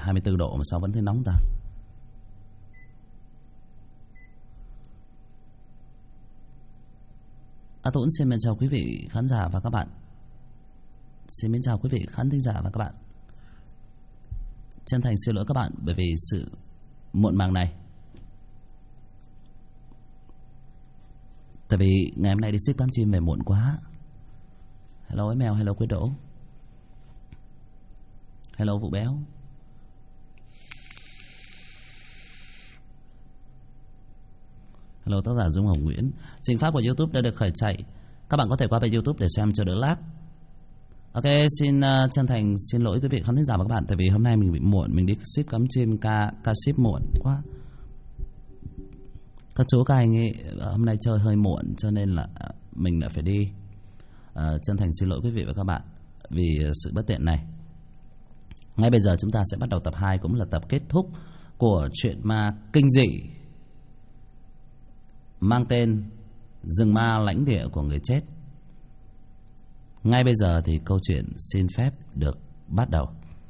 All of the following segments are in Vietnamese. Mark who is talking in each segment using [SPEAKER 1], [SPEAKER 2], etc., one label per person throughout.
[SPEAKER 1] 24 độ mà sao vẫn thấy nóng ta? Tuấn xin mến chào quý vị khán giả và các bạn. Xin mến chào quý vị khán thính giả và các bạn. Chân thành xin lỗi các bạn bởi vì sự muộn màng này. Tại vì ngày hôm nay đi ship cắm chim về muộn quá. Hello ấy mèo, hello Quyết Đỗ, hello Vũ Béo. Hello tác giả Dung Hồng Nguyễn. Trình phát của YouTube đã được khởi chạy. Các bạn có thể qua bên YouTube để xem cho đỡ lag. Ok, xin chân thành xin lỗi quý vị khán thính giả và các bạn. Tại vì hôm nay mình bị muộn, mình đi ship cắm chim ca ship muộn quá. Các chú các anh ấy hôm nay chơi hơi muộn cho nên là mình lại phải đi. Chân thành xin lỗi quý vị và các bạn vì sự bất tiện này. Ngay bây giờ chúng ta sẽ bắt đầu tập 2, cũng là tập kết thúc của truyện ma kinh dị mang tên Rừng Ma Lãnh Địa của Người Chết. Ngay bây giờ thì câu chuyện xin phép được bắt đầu.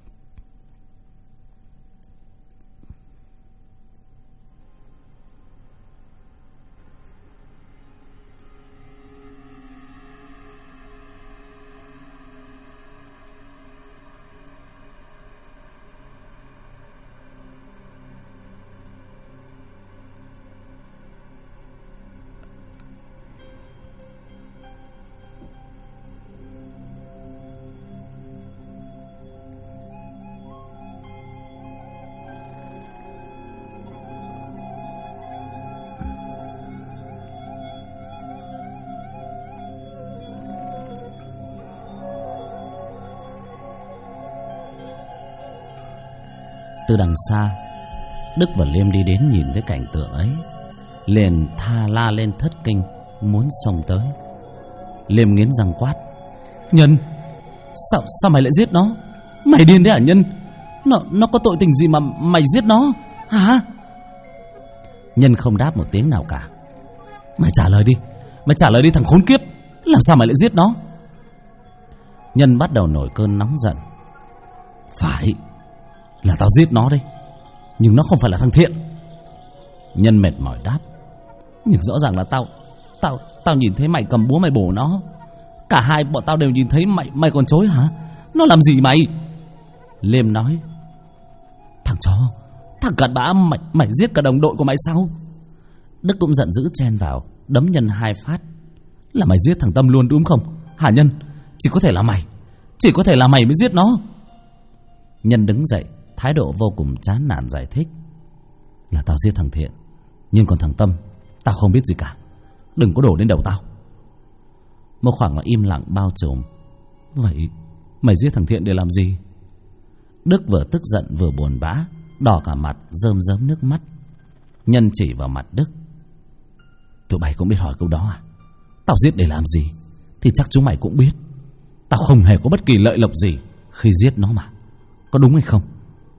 [SPEAKER 1] Từ đằng xa, Đức và Liêm đi đến nhìn thấy cảnh tượng ấy, liền la lên thất kinh, muốn xông tới. Liêm nghiến răng quát: Nhân, sao mày lại giết nó? Mày điên đấy hả Nhân? Nó có tội tình gì mà mày giết nó hả? Nhân không đáp một tiếng nào cả. Mày trả lời đi thằng khốn kiếp, làm sao mày lại giết nó? Nhân bắt đầu nổi cơn nóng giận. Phải là tao giết nó đây, nhưng nó không phải là thằng Thiện. Nhân mệt mỏi đáp: Nhưng rõ ràng là tao nhìn thấy mày cầm búa mày bổ nó. Cả hai bọn tao đều nhìn thấy mày còn chối hả? Nó làm gì mày? Liêm nói: Thằng chó, thằng cặn bã, mày giết cả đồng đội của mày sao? Đức cũng giận dữ chen vào, đấm Nhân 2 phát. Là mày giết thằng Tâm luôn đúng không hả Nhân? Chỉ có thể là mày mới giết nó. Nhân đứng dậy, thái độ vô cùng chán nản giải thích: Là tao giết thằng Thiện, nhưng còn thằng Tâm tao không biết gì cả. Đừng có đổ lên đầu tao. Một khoảng im lặng bao trùm. Vậy mày giết thằng Thiện để làm gì? Đức vừa tức giận vừa buồn bã, đỏ cả mặt, rơm rớm nước mắt. Nhân chỉ vào mặt Đức: Tụi bay cũng biết hỏi câu đó à? Tao giết để làm gì thì chắc chúng mày cũng biết. Tao không hề có bất kỳ lợi lộc gì khi giết nó mà, có đúng hay không?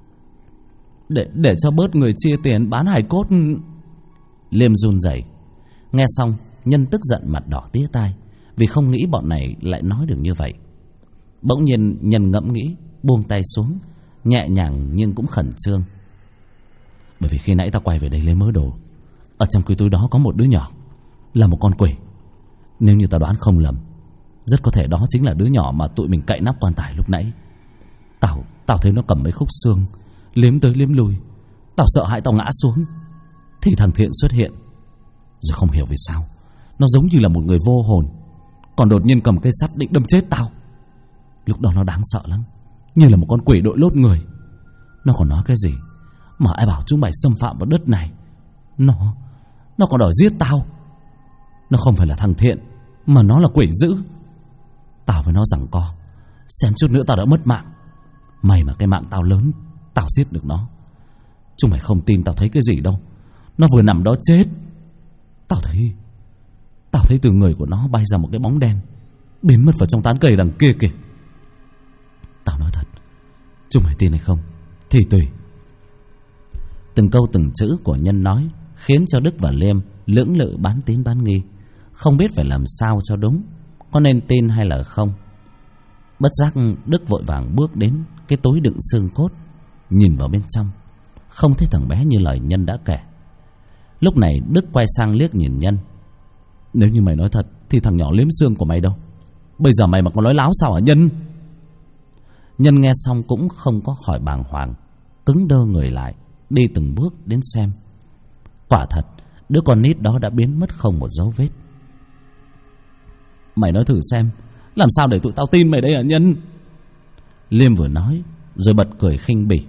[SPEAKER 1] Để cho bớt người chia tiền bán hài cốt. Liêm run rẩy. Nghe xong, Nhân tức giận mặt đỏ tía tai, vì không nghĩ bọn này lại nói được như vậy. Bỗng nhiên Nhân ngẫm nghĩ, buông tay xuống, nhẹ nhàng nhưng cũng khẩn trương. Bởi vì khi nãy tao quay về đây lấy mớ đồ, ở trong cái túi đó có một đứa nhỏ, là một con quỷ. Nếu như tao đoán không lầm, rất có thể đó chính là đứa nhỏ mà tụi mình cậy nắp quan tài lúc nãy. Tao thấy nó cầm mấy khúc xương, liếm tới liếm lui. Tao sợ hãi tao ngã xuống, thì thằng Thiện xuất hiện. Rồi không hiểu vì sao, nó giống như là một người vô hồn, còn đột nhiên cầm cây sắt định đâm chết tao. Lúc đó nó đáng sợ lắm, như là một con quỷ đội lốt người. Nó còn nói cái gì mà ai bảo chúng mày xâm phạm vào đất này. Nó còn đòi giết tao. Nó không phải là thằng Thiện, mà nó là quỷ dữ. Tao với nó giằng co, xem chút nữa tao đã mất mạng. May mà cái mạng tao lớn, tao giết được nó. Chúng mày không tin tao thấy cái gì đâu. Nó vừa nằm đó chết. Tao thấy từ người của nó bay ra một cái bóng đen, biến mất vào trong tán cây đằng kia kìa. Tao nói thật, chúng mày tin hay không thì tùy. Từng câu từng chữ của Nhân nói khiến cho Đức và Liêm lưỡng lự bán tín bán nghi, không biết phải làm sao cho đúng, có nên tin hay là không. Bất giác Đức vội vàng bước đến cái túi đựng xương cốt, nhìn vào bên trong, không thấy thằng bé như lời Nhân đã kể. Lúc này Đức quay sang liếc nhìn Nhân. Nếu như mày nói thật thì thằng nhỏ liếm xương của mày đâu? Bây giờ mày mà còn nói láo sao hả Nhân? Nhân nghe xong cũng không có khỏi bàng hoàng, cứng đơ người lại, đi từng bước đến xem. Quả thật, đứa con nít đó đã biến mất không một dấu vết. Mày nói thử xem, làm sao để tụi tao tin mày đây hả Nhân? Liêm vừa nói rồi bật cười khinh bỉ.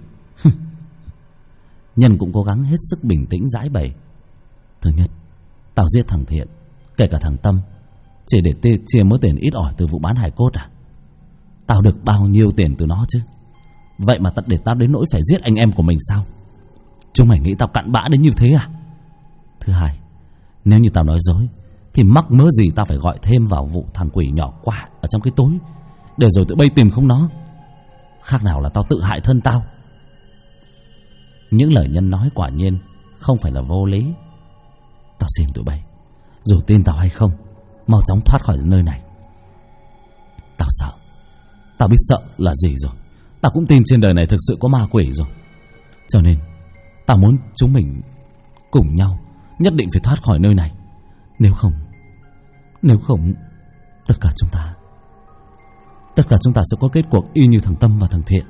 [SPEAKER 1] Nhân cũng cố gắng hết sức bình tĩnh giải bày. Thứ nhất, tao giết thằng Thiện, kể cả thằng Tâm, chỉ để chia mớ tiền ít ỏi từ vụ bán hài cốt à? Tao được bao nhiêu tiền từ nó chứ? Vậy mà để tao đến nỗi phải giết anh em của mình sao? Chúng mày nghĩ tao cặn bã đến như thế à? Thứ hai, nếu như tao nói dối thì mắc mớ gì tao phải gọi thêm vào vụ thằng quỷ nhỏ quạ ở trong cái tối, để rồi tụi bay tìm không nó. Khác nào là tao tự hại thân tao. Những lời Nhân nói quả nhiên không phải là vô lý. Tao xin tụi bay, dù tin tao hay không, mau chóng thoát khỏi nơi này. Tao sợ. Tao biết sợ là gì rồi. Tao cũng tin trên đời này thực sự có ma quỷ rồi. Cho nên tao muốn chúng mình cùng nhau nhất định phải thoát khỏi nơi này. Nếu không tất cả chúng ta sẽ có kết cuộc y như thằng Tâm và thằng Thiện.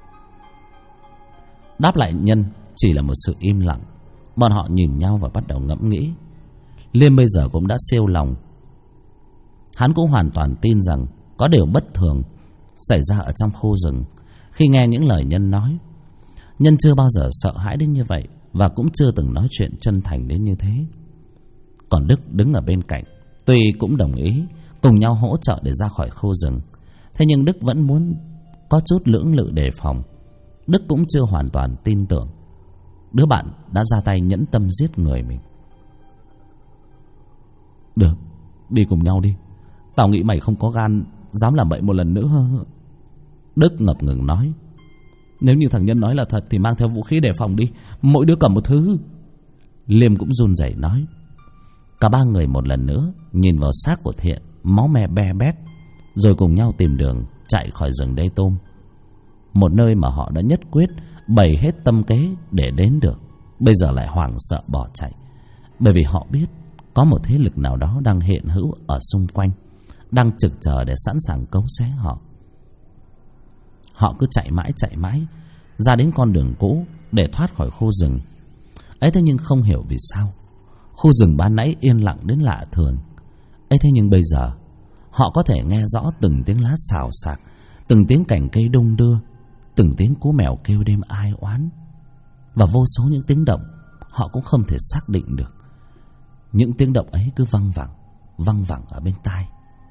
[SPEAKER 1] Đáp lại Nhân chỉ là một sự im lặng. Bọn họ nhìn nhau và bắt đầu ngẫm nghĩ. Liêm bây giờ cũng đã siêu lòng. Hắn cũng hoàn toàn tin rằng có điều bất thường xảy ra ở trong khu rừng khi nghe những lời Nhân nói. Nhân chưa bao giờ sợ hãi đến như vậy, và cũng chưa từng nói chuyện chân thành đến như thế. Còn Đức đứng ở bên cạnh, tuy cũng đồng ý cùng nhau hỗ trợ để ra khỏi khu rừng, thế nhưng Đức vẫn muốn có chút lưỡng lự đề phòng. Đức cũng chưa hoàn toàn tin tưởng đứa bạn đã ra tay nhẫn tâm giết người mình. Được, đi cùng nhau đi. Tao nghĩ mày không có gan dám làm vậy một lần nữa. Đức ngập ngừng nói. Nếu như thằng Nhân nói là thật thì mang theo vũ khí đề phòng đi, mỗi đứa cầm một thứ. Liêm cũng run rẩy nói. Cả ba người một lần nữa nhìn vào xác của Thiện, máu me be bét, rồi cùng nhau tìm đường chạy khỏi rừng Đê Tôm, một nơi mà họ đã nhất quyết bày hết tâm kế để đến được. Bây giờ lại hoảng sợ bỏ chạy, bởi vì họ biết có một thế lực nào đó đang hiện hữu ở xung quanh, đang trực chờ để sẵn sàng cấu xé họ. Họ cứ chạy mãi ra đến con đường cũ để thoát khỏi khu rừng ấy. Thế nhưng không hiểu vì sao khu rừng ban nãy yên lặng đến lạ thường ấy, thế nhưng bây giờ họ có thể nghe rõ từng tiếng lá xào xạc, từng tiếng cành cây đung đưa, từng tiếng cú mèo kêu đêm ai oán, và vô số những tiếng động họ cũng không thể xác định được. Những tiếng động ấy cứ văng vẳng ở bên tai.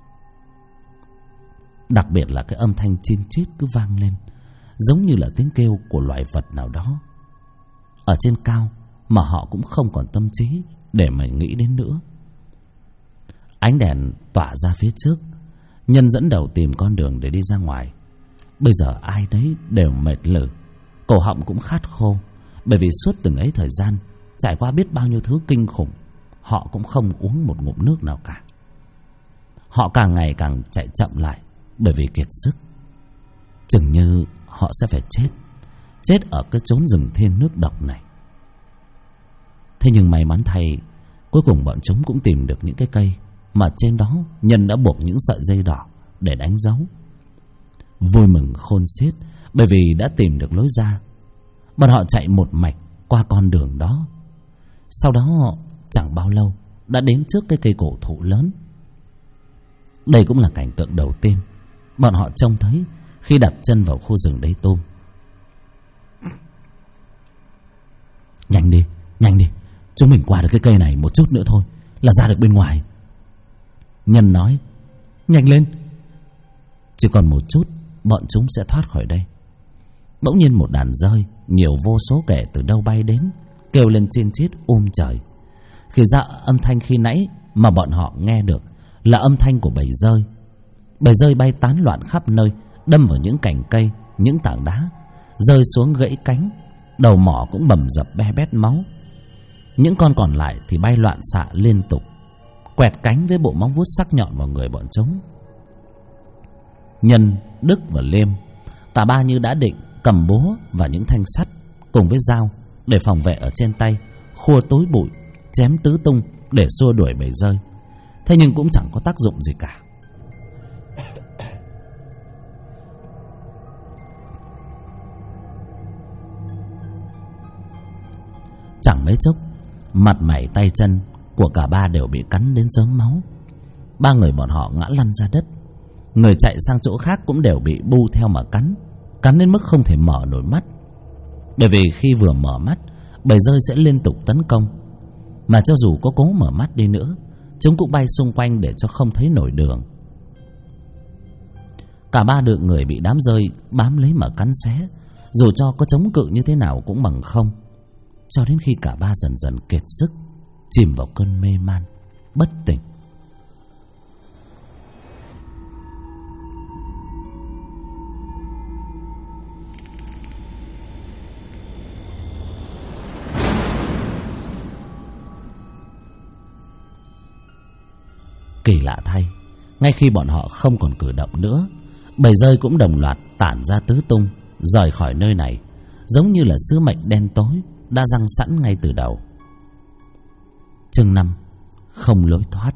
[SPEAKER 1] Đặc biệt là cái âm thanh chin chít cứ vang lên, giống như là tiếng kêu của loài vật nào đó ở trên cao mà họ cũng không còn tâm trí để mà nghĩ đến nữa. Ánh đèn tỏa ra phía trước, Nhân dẫn đầu tìm con đường để đi ra ngoài. Bây giờ ai đấy đều mệt lử, cổ họng cũng khát khô, bởi vì suốt từng ấy thời gian trải qua biết bao nhiêu thứ kinh khủng, họ cũng không uống một ngụm nước nào cả. Họ càng ngày càng chạy chậm lại, bởi vì kiệt sức. Chừng như họ sẽ phải chết ở cái chốn rừng thiên nước độc này. Thế nhưng may mắn thay, cuối cùng bọn chúng cũng tìm được những cái cây mà trên đó Nhân đã buộc những sợi dây đỏ để đánh dấu. Vui mừng khôn xiết bởi vì đã tìm được lối ra. Bọn họ chạy một mạch qua con đường đó. Sau đó chẳng bao lâu đã đến trước cái cây cổ thụ lớn. Đây cũng là cảnh tượng đầu tiên bọn họ trông thấy khi đặt chân vào khu rừng Đê Tôm. Nhanh đi, chúng mình qua được cái cây này một chút nữa thôi là ra được bên ngoài. Nhân nói. Nhanh lên, chỉ còn một chút bọn chúng sẽ thoát khỏi đây. Bỗng nhiên một đàn dơi nhiều vô số kẻ từ đâu bay đến, kêu lên chiên chít trời. Khi ra âm thanh khi nãy mà bọn họ nghe được là âm thanh của bầy dơi. Bầy dơi bay tán loạn khắp nơi, đâm vào những cành cây, những tảng đá, rơi xuống gãy cánh, đầu mỏ cũng bầm dập be bét máu. Những con còn lại thì bay loạn xạ liên tục, quẹt cánh với bộ móng vuốt sắc nhọn vào người bọn chúng. Nhân, Đức và Liêm, cả ba như đã định cầm búa và những thanh sắt cùng với dao để phòng vệ ở trên tay, khua tối bụi, chém tứ tung để xua đuổi bầy dơi. Thế nhưng cũng chẳng có tác dụng gì cả. Chẳng mấy chốc, mặt mày tay chân của cả ba đều bị cắn đến rớm máu. Ba người bọn họ ngã lăn ra đất. Người chạy sang chỗ khác cũng đều bị bu theo mà cắn đến mức không thể mở nổi mắt. Bởi vì khi vừa mở mắt, bầy dơi sẽ liên tục tấn công, mà cho dù có cố mở mắt đi nữa, chúng cũng bay xung quanh để cho không thấy nổi đường. Cả ba được người bị đám dơi bám lấy mà cắn xé, dù cho có chống cự như thế nào cũng bằng không, cho đến khi cả ba dần dần kiệt sức, chìm vào cơn mê man bất tỉnh. Kỳ lạ thay, ngay khi bọn họ không còn cử động nữa, bầy dơi cũng đồng loạt tản ra tứ tung, rời khỏi nơi này, giống như là sứ mệnh đen tối đã giăng sẵn ngay từ đầu. Chương 5: Không lối thoát.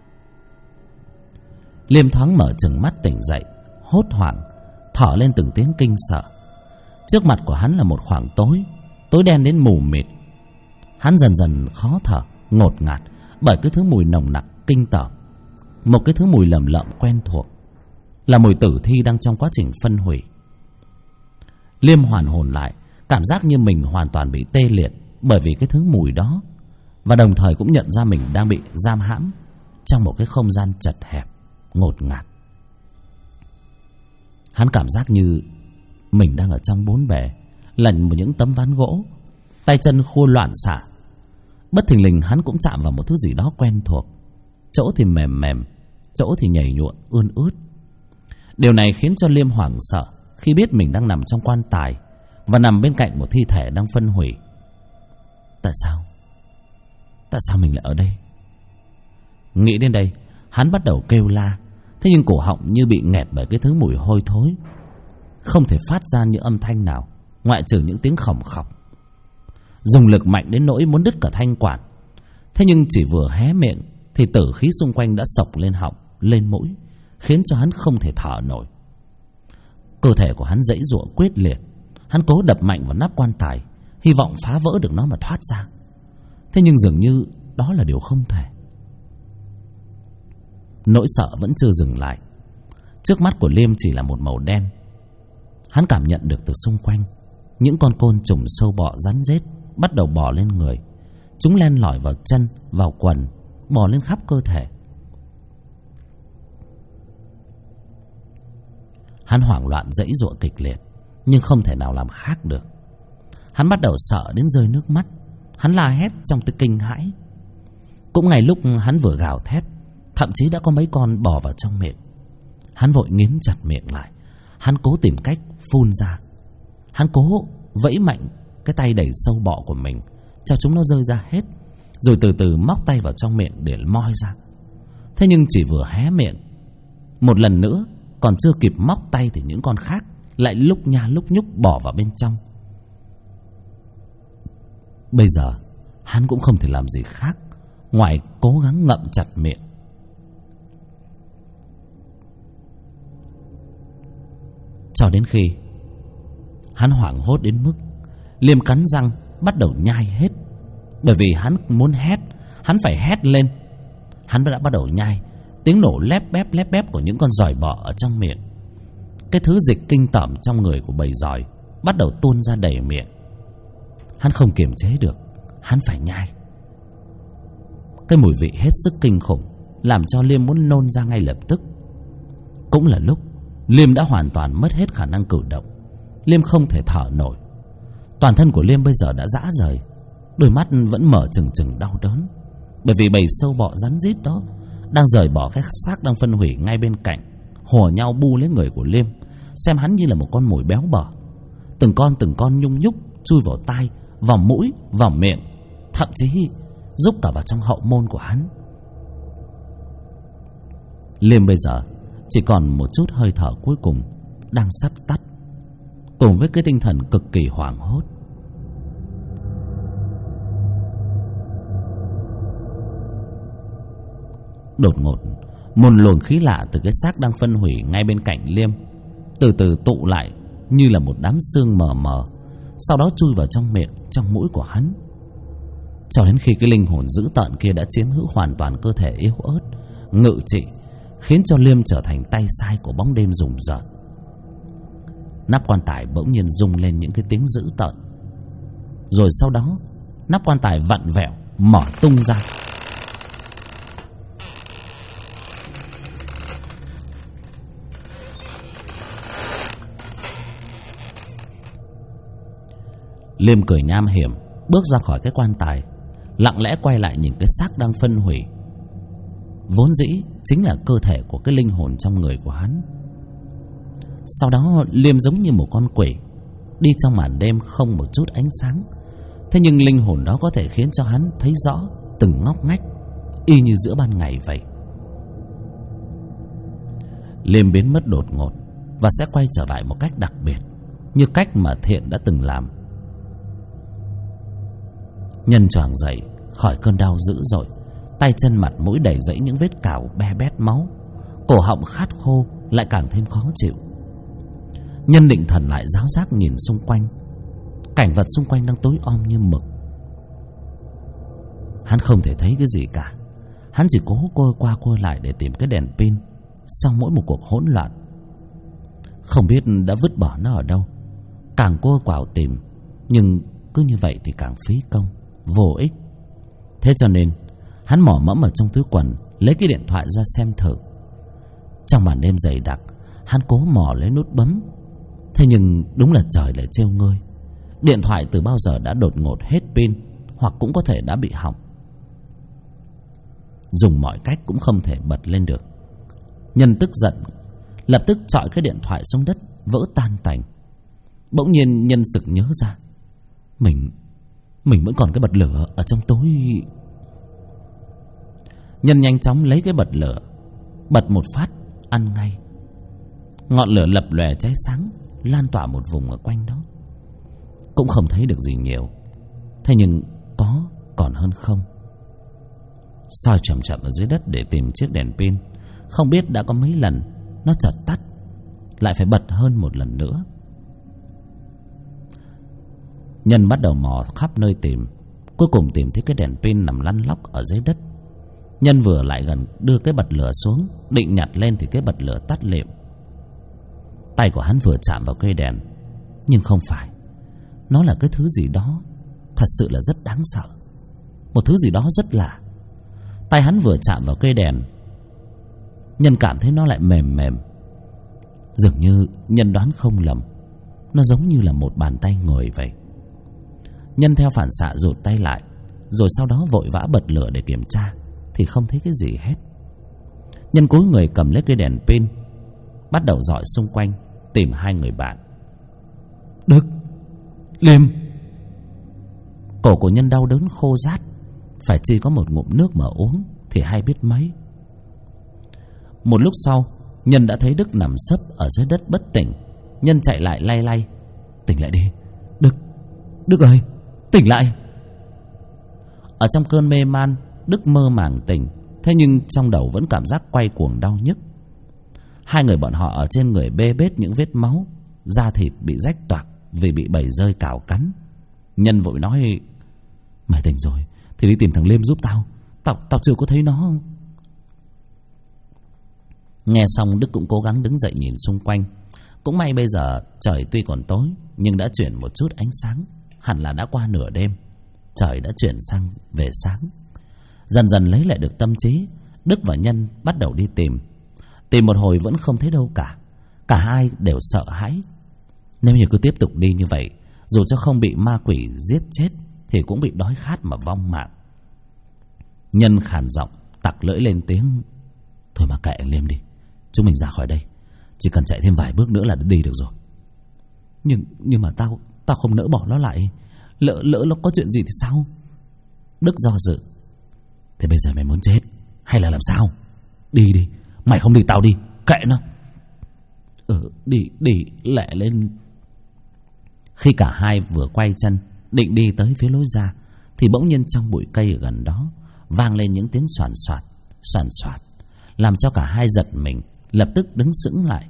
[SPEAKER 1] Liêm thoáng mở chừng mắt tỉnh dậy, hốt hoảng thở lên từng tiếng kinh sợ. Trước mặt của hắn là một khoảng tối đen đến mù mịt. Hắn dần dần khó thở, ngột ngạt bởi cái thứ mùi nồng nặc kinh tởm. Một cái thứ mùi lầm lợm quen thuộc, là mùi tử thi đang trong quá trình phân hủy. Liêm hoàn hồn lại, cảm giác như mình hoàn toàn bị tê liệt bởi vì cái thứ mùi đó, và đồng thời cũng nhận ra mình đang bị giam hãm trong một cái không gian chật hẹp, ngột ngạt. Hắn cảm giác như mình đang ở trong bốn bề, lẩn một những tấm ván gỗ, tay chân khua loạn xạ. Bất thình lình hắn cũng chạm vào một thứ gì đó quen thuộc, chỗ thì mềm mềm, chỗ thì nhầy nhụa ươn ướt. Điều này khiến cho Liêm hoảng sợ khi biết mình đang nằm trong quan tài và nằm bên cạnh một thi thể đang phân hủy. Tại sao mình lại ở đây? Nghĩ đến đây, hắn bắt đầu kêu la. Thế nhưng cổ họng như bị nghẹt bởi cái thứ mùi hôi thối, không thể phát ra những âm thanh nào ngoại trừ những tiếng khòng khọc. Dùng lực mạnh đến nỗi muốn đứt cả thanh quản. Thế nhưng chỉ vừa hé miệng thì tử khí xung quanh đã xộc lên họng, lên mũi, khiến cho hắn không thể thở nổi. Cơ thể của hắn giãy giụa quyết liệt. Hắn cố đập mạnh vào nắp quan tài, hy vọng phá vỡ được nó mà thoát ra. Thế nhưng dường như đó là điều không thể. Nỗi sợ vẫn chưa dừng lại. Trước mắt của Liêm chỉ là một màu đen. Hắn cảm nhận được từ xung quanh những con côn trùng sâu bọ rắn rết bắt đầu bò lên người. Chúng len lỏi vào chân, vào quần, bò lên khắp cơ thể. Hắn hoảng loạn giãy giụa kịch liệt, nhưng không thể nào làm khác được. Hắn bắt đầu sợ đến rơi nước mắt. Hắn la hét trong tiếng kinh hãi. Cũng ngay lúc hắn vừa gào thét, thậm chí đã có mấy con bò vào trong miệng. Hắn vội nghiến chặt miệng lại. Hắn cố tìm cách phun ra. Hắn cố vẫy mạnh cái tay đẩy sâu bọ của mình cho chúng nó rơi ra hết, rồi từ từ móc tay vào trong miệng để moi ra. Thế nhưng chỉ vừa hé miệng một lần nữa, còn chưa kịp móc tay thì những con khác lại lúc nha lúc nhúc bỏ vào bên trong. Bây giờ hắn cũng không thể làm gì khác ngoài cố gắng ngậm chặt miệng. Cho đến khi hắn hoảng hốt đến mức Liêm cắn răng bắt đầu nhai hết. Bởi vì hắn muốn hét, hắn phải hét lên. Hắn đã bắt đầu nhai. Tiếng nổ lép bép của những con giòi bọ ở trong miệng. Cái thứ dịch kinh tởm trong người của bầy giòi bắt đầu tuôn ra đầy miệng. Hắn không kiềm chế được, hắn phải nhai. Cái mùi vị hết sức kinh khủng làm cho Liêm muốn nôn ra ngay lập tức. Cũng là lúc Liêm đã hoàn toàn mất hết khả năng cử động. Liêm không thể thở nổi. Toàn thân của Liêm bây giờ đã rã rời, đôi mắt vẫn mở trừng trừng đau đớn. Bởi vì bầy sâu bọ rắn rít đó đang rời bỏ cái xác đang phân hủy ngay bên cạnh, hùa nhau bu lấy người của Liêm, xem hắn như là một con mồi béo bở. Từng con nhung nhúc chui vào tai, vào mũi, vào miệng, thậm chí rúc cả vào trong hậu môn của hắn. Liêm bây giờ chỉ còn một chút hơi thở cuối cùng đang sắp tắt. cùng với cái tinh thần cực kỳ hoảng hốt. Đột ngột, một luồng khí lạ từ cái xác đang phân hủy ngay bên cạnh Liêm từ từ tụ lại như là một đám sương mờ mờ, sau đó chui vào trong miệng, trong mũi của hắn, cho đến khi cái linh hồn dữ tợn kia đã chiếm hữu hoàn toàn cơ thể yếu ớt, ngự trị, khiến cho Liêm trở thành tay sai của bóng đêm rùng rợn. Nắp quan tài bỗng nhiên rung lên những cái tiếng dữ tợn, rồi sau đó nắp quan tài vặn vẹo mở tung ra. Liêm cười nham hiểm bước ra khỏi cái quan tài, lặng lẽ quay lại nhìn cái xác đang phân hủy, vốn dĩ chính là cơ thể của cái linh hồn trong người của hắn. Sau đó Liêm giống như một con quỷ đi trong màn đêm không một chút ánh sáng, thế nhưng linh hồn đó có thể khiến cho hắn thấy rõ từng ngóc ngách, y như giữa ban ngày vậy. Liêm biến mất đột ngột và sẽ quay trở lại một cách đặc biệt, như cách mà Thiện đã từng làm. Nhân choàng dậy khỏi cơn đau dữ dội, tay chân mặt mũi đầy rẫy những vết cào be bét máu, cổ họng khát khô lại càng thêm khó chịu. Nhân định thần lại ráo rác nhìn xung quanh, cảnh vật xung quanh đang tối om như mực. Hắn không thể thấy cái gì cả. Hắn chỉ cố côi qua côi lại để tìm cái đèn pin sau mỗi một cuộc hỗn loạn. Không biết đã vứt bỏ nó ở đâu, càng côi quào tìm, nhưng cứ như vậy thì càng phí công, vô ích. Thế cho nên hắn mò mẫm ở trong túi quần, lấy cái điện thoại ra xem thử. Trong màn đêm dày đặc, hắn cố mò lấy nút bấm, thế nhưng đúng là trời lại trêu ngươi. Điện thoại từ bao giờ đã đột ngột hết pin, hoặc cũng có thể đã bị hỏng. Dùng mọi cách cũng không thể bật lên được. Nhân tức giận, lập tức chọi cái điện thoại xuống đất, vỡ tan tành. Bỗng nhiên Nhân sực nhớ ra, mình vẫn còn cái bật lửa ở trong túi. Nhân nhanh chóng lấy cái bật lửa, bật một phát, ăn ngay. Ngọn lửa lập lòe cháy sáng, lan tỏa một vùng ở quanh đó. Cũng không thấy được gì nhiều, thế nhưng có còn hơn không. Soi chậm chậm ở dưới đất để tìm chiếc đèn pin, không biết đã có mấy lần nó chợt tắt, lại phải bật hơn một lần nữa. Nhân bắt đầu mò khắp nơi tìm, cuối cùng tìm thấy cái đèn pin nằm lăn lóc ở dưới đất. Nhân vừa lại gần đưa cái bật lửa xuống, định nhặt lên thì cái bật lửa tắt lịm. Tay của hắn vừa chạm vào cây đèn, nhưng không phải. Nó là cái thứ gì đó thật sự là rất đáng sợ, một thứ gì đó rất lạ. Tay hắn vừa chạm vào cây đèn, Nhân cảm thấy nó lại mềm mềm. Dường như Nhân đoán không lầm, nó giống như là một bàn tay người vậy. Nhân theo phản xạ rụt tay lại, rồi sau đó vội vã bật lửa để kiểm tra, thì không thấy cái gì hết. Nhân cúi người cầm lấy cây đèn pin, bắt đầu dọi xung quanh tìm hai người bạn. Đức, Liêm. Cổ của Nhân đau đớn khô rát, phải chỉ có một ngụm nước mà uống thì hay biết mấy. Một lúc sau, Nhân đã thấy Đức nằm sấp ở dưới đất bất tỉnh. Nhân chạy lại lay lay. Tỉnh lại đi, Đức ơi, tỉnh lại. Ở trong cơn mê man, Đức mơ màng tỉnh, thế nhưng trong đầu vẫn cảm giác quay cuồng đau nhức. Hai người bọn họ ở trên người bê bết những vết máu, da thịt bị rách toạc vì bị bầy dơi cào cắn. Nhân vội nói, mày tỉnh rồi thì đi tìm thằng Liêm giúp tao. Tao chưa có thấy nó. Nghe xong, Đức cũng cố gắng đứng dậy nhìn xung quanh. Cũng may bây giờ trời tuy còn tối, nhưng đã chuyển một chút ánh sáng. Hẳn là đã qua nửa đêm, trời đã chuyển sang về sáng. Dần dần lấy lại được tâm trí, Đức và Nhân bắt đầu đi tìm. Tìm một hồi vẫn không thấy đâu cả. Cả hai đều sợ hãi. Nếu như cứ tiếp tục đi như vậy, dù cho không bị ma quỷ giết chết thì cũng bị đói khát mà vong mạng. Nhân khàn giọng tặc lưỡi lên tiếng, thôi mà kệ Liêm đi, chúng mình ra khỏi đây. Chỉ cần chạy thêm vài bước nữa là đi được rồi. Nhưng mà tao không nỡ bỏ nó lại. Lỡ nó có chuyện gì thì sao? Đức do dự. Thế bây giờ mày muốn chết hay là làm sao? Đi đi, mày không đi tao đi, kệ nó. Đi lẹ lên. Khi cả hai vừa quay chân định đi tới phía lối ra, thì bỗng nhiên trong bụi cây ở gần đó vang lên những tiếng xoàn xoạt, xoàn xoạt, làm cho cả hai giật mình, lập tức đứng sững lại.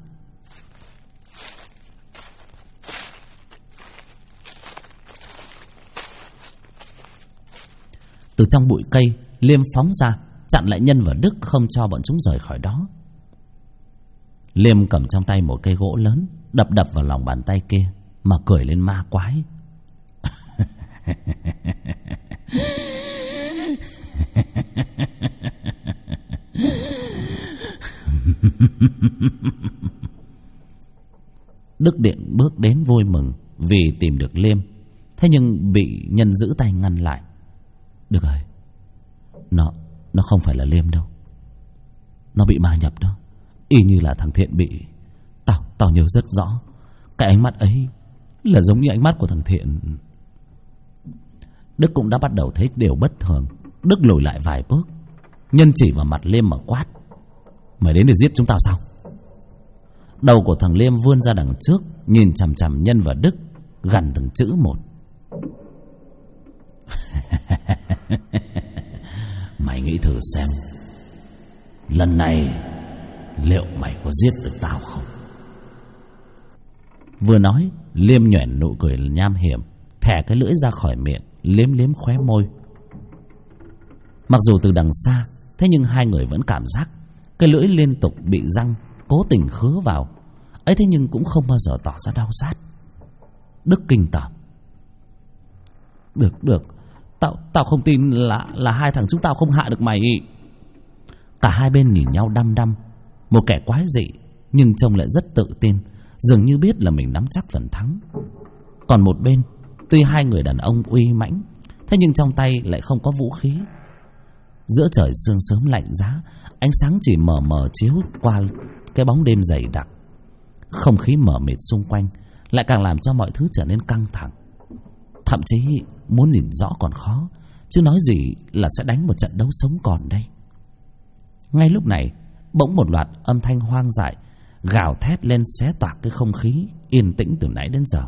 [SPEAKER 1] Từ trong bụi cây, Liêm phóng ra chặn lại Nhân và Đức, không cho bọn chúng rời khỏi đó. Liêm cầm trong tay một cây gỗ lớn, đập đập vào lòng bàn tay kia mà cười lên ma quái. Đức Điện bước đến vui mừng vì tìm được Liêm, thế nhưng bị Nhân giữ tay ngăn lại. Đức ơi, nó không phải là Liêm đâu, nó bị ma nhập đó, y như là thằng Thiện bị. Tao nhớ rất rõ, cái ánh mắt ấy là giống như ánh mắt của thằng Thiện. Đức cũng đã bắt đầu thấy điều bất thường. Đức lùi lại vài bước. Nhân chỉ vào mặt Liêm mà quát: mày đến để giết chúng tao sao? Đầu của thằng Liêm vươn ra đằng trước, nhìn chằm chằm Nhân và Đức, gằn từng chữ một. Mày nghĩ thử xem, lần này liệu mày có giết được tao không? Vừa nói, Liêm nhoẻn nụ cười nham hiểm, thè cái lưỡi ra khỏi miệng, liếm liếm khóe môi. Mặc dù từ đằng xa, thế nhưng hai người vẫn cảm giác cái lưỡi liên tục bị răng cố tình khứa vào ấy, thế nhưng cũng không bao giờ tỏ ra đau rát. Đức kinh tởm: Được, tao không tin là hai thằng chúng tao không hạ được mày. Cả hai bên nhìn nhau đăm đăm. Một kẻ quái dị nhưng trông lại rất tự tin, dường như biết là mình nắm chắc phần thắng. Còn một bên, tuy hai người đàn ông uy mãnh, thế nhưng trong tay lại không có vũ khí. Giữa trời sương sớm lạnh giá, ánh sáng chỉ mờ mờ chiếu qua cái bóng đêm dày đặc. Không khí mờ mịt xung quanh lại càng làm cho mọi thứ trở nên căng thẳng. Thậm chí muốn nhìn rõ còn khó, chứ nói gì là sẽ đánh một trận đấu sống còn đây. Ngay lúc này, bỗng một loạt âm thanh hoang dại gào thét lên, xé toạc cái không khí yên tĩnh từ nãy đến giờ.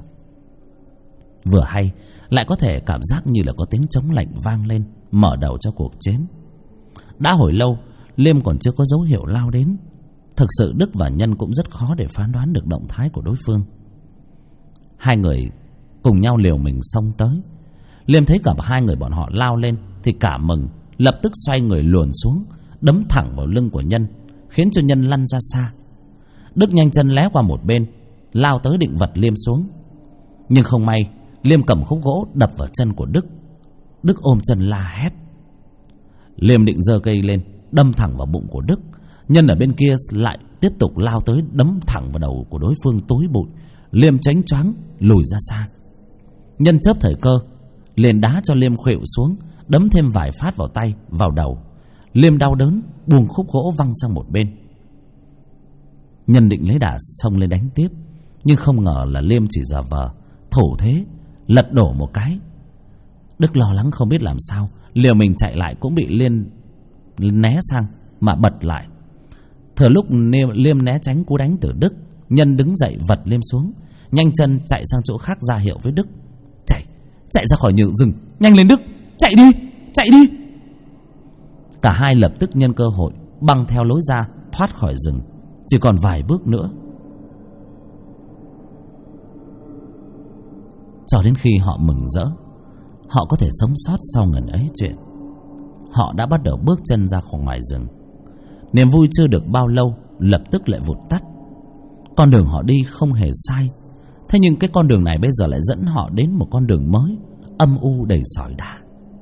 [SPEAKER 1] Vừa hay lại có thể cảm giác như là có tiếng trống lạnh vang lên, mở đầu cho cuộc chiến. Đã hồi lâu, Liêm còn chưa có dấu hiệu lao đến. Thực sự Đức và Nhân cũng rất khó để phán đoán được động thái của đối phương. Hai người cùng nhau liều mình xông tới. Liêm thấy cả hai người bọn họ lao lên thì cả mừng, lập tức xoay người luồn xuống, đấm thẳng vào lưng của Nhân, khiến cho Nhân lăn ra xa. Đức nhanh chân lé qua một bên, lao tới định vật Liêm xuống. Nhưng không may, Liêm cầm khúc gỗ đập vào chân của Đức. Đức ôm chân la hét. Liêm định giơ cây lên đâm thẳng vào bụng của Đức. Nhân ở bên kia lại tiếp tục lao tới đấm thẳng vào đầu của đối phương túi bụi. Liêm tránh choáng lùi ra xa. Nhân chớp thời cơ liền đá cho Liêm khuỵu xuống, đấm thêm vài phát vào tay, vào đầu. Liêm đau đớn buông khúc gỗ văng sang một bên. Nhân định lấy đà xông lên đánh tiếp, nhưng không ngờ là Liêm chỉ giả vờ thủ thế, lật đổ một cái. Đức lo lắng không biết làm sao, liều mình chạy lại cũng bị Liên né sang mà bật lại. Thừa lúc Liêm né tránh cú đánh từ Đức, Nhân đứng dậy vật Liêm xuống, nhanh chân chạy sang chỗ khác ra hiệu với Đức. Chạy ra khỏi nhự rừng, nhanh lên Đức, chạy đi. Cả hai lập tức nhân cơ hội băng theo lối ra thoát khỏi rừng. Chỉ còn vài bước nữa. Cho đến khi họ mừng rỡ, họ có thể sống sót sau ngần ấy chuyện, họ đã bắt đầu bước chân ra khỏi ngoài rừng. Niềm vui chưa được bao lâu lập tức lại vụt tắt. Con đường họ đi không hề sai, thế nhưng cái con đường này bây giờ lại dẫn họ đến một con đường mới, âm u đầy sỏi đá.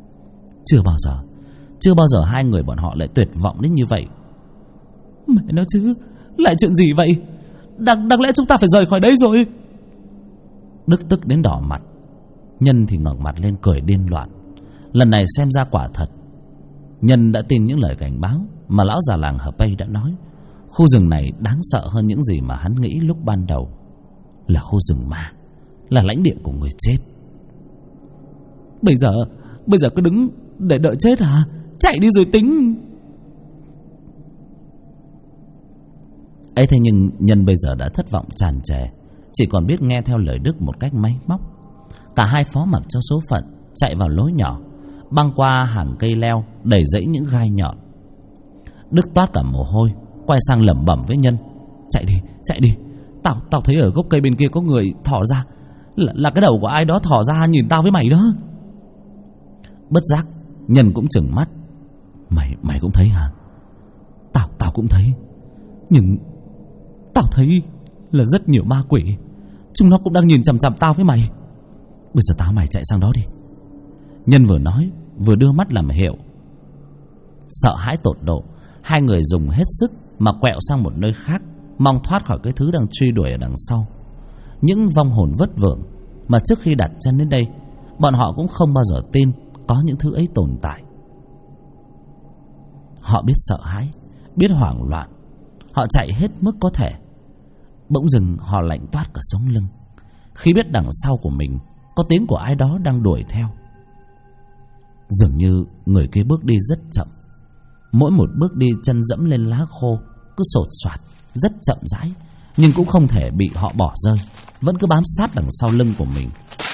[SPEAKER 1] Chưa bao giờ hai người bọn họ lại tuyệt vọng đến như vậy. Mẹ nói chứ, lại chuyện gì vậy? Đáng lẽ chúng ta phải rời khỏi đây rồi. Đức tức đến đỏ mặt. Nhân thì ngẩng mặt lên cười điên loạn. Lần này xem ra quả thật, Nhân đã tin những lời cảnh báo mà lão già làng Hợp Pây đã nói. Khu rừng này đáng sợ hơn những gì mà hắn nghĩ lúc ban đầu. Là khu rừng ma, là lãnh địa của người chết. Bây giờ cứ đứng để đợi chết hả? Chạy đi rồi tính. Ấy thế nhưng Nhân bây giờ đã thất vọng tràn trề, chỉ còn biết nghe theo lời Đức một cách máy móc. Cả hai phó mặc cho số phận, chạy vào lối nhỏ, băng qua hàng cây leo đầy rẫy những gai nhọn. Đức toát cả mồ hôi, quay sang lẩm bẩm với Nhân: Chạy đi, tao thấy ở gốc cây bên kia có người thỏ ra, là cái đầu của ai đó thỏ ra nhìn tao với mày đó. Bất giác Nhân cũng trừng mắt: Mày cũng thấy hả? Tao cũng thấy, nhưng tao thấy là rất nhiều ma quỷ, chúng nó cũng đang nhìn chằm chằm tao với mày. Bây giờ tao mày chạy sang đó đi. Nhân vừa nói vừa đưa mắt làm hiệu. Sợ hãi tột độ, hai người dùng hết sức mà quẹo sang một nơi khác, mong thoát khỏi cái thứ đang truy đuổi ở đằng sau. Những vong hồn vất vưởng mà trước khi đặt chân đến đây, bọn họ cũng không bao giờ tin có những thứ ấy tồn tại. Họ biết sợ hãi, biết hoảng loạn, họ chạy hết mức có thể. Bỗng dừng họ lạnh toát cả sống lưng khi biết đằng sau của mình có tiếng của ai đó đang đuổi theo. Dường như người kia bước đi rất chậm, mỗi một bước đi chân dẫm lên lá khô cứ sột soạt, rất chậm rãi, nhưng cũng không thể bị họ bỏ rơi, vẫn cứ bám sát đằng sau lưng của mình.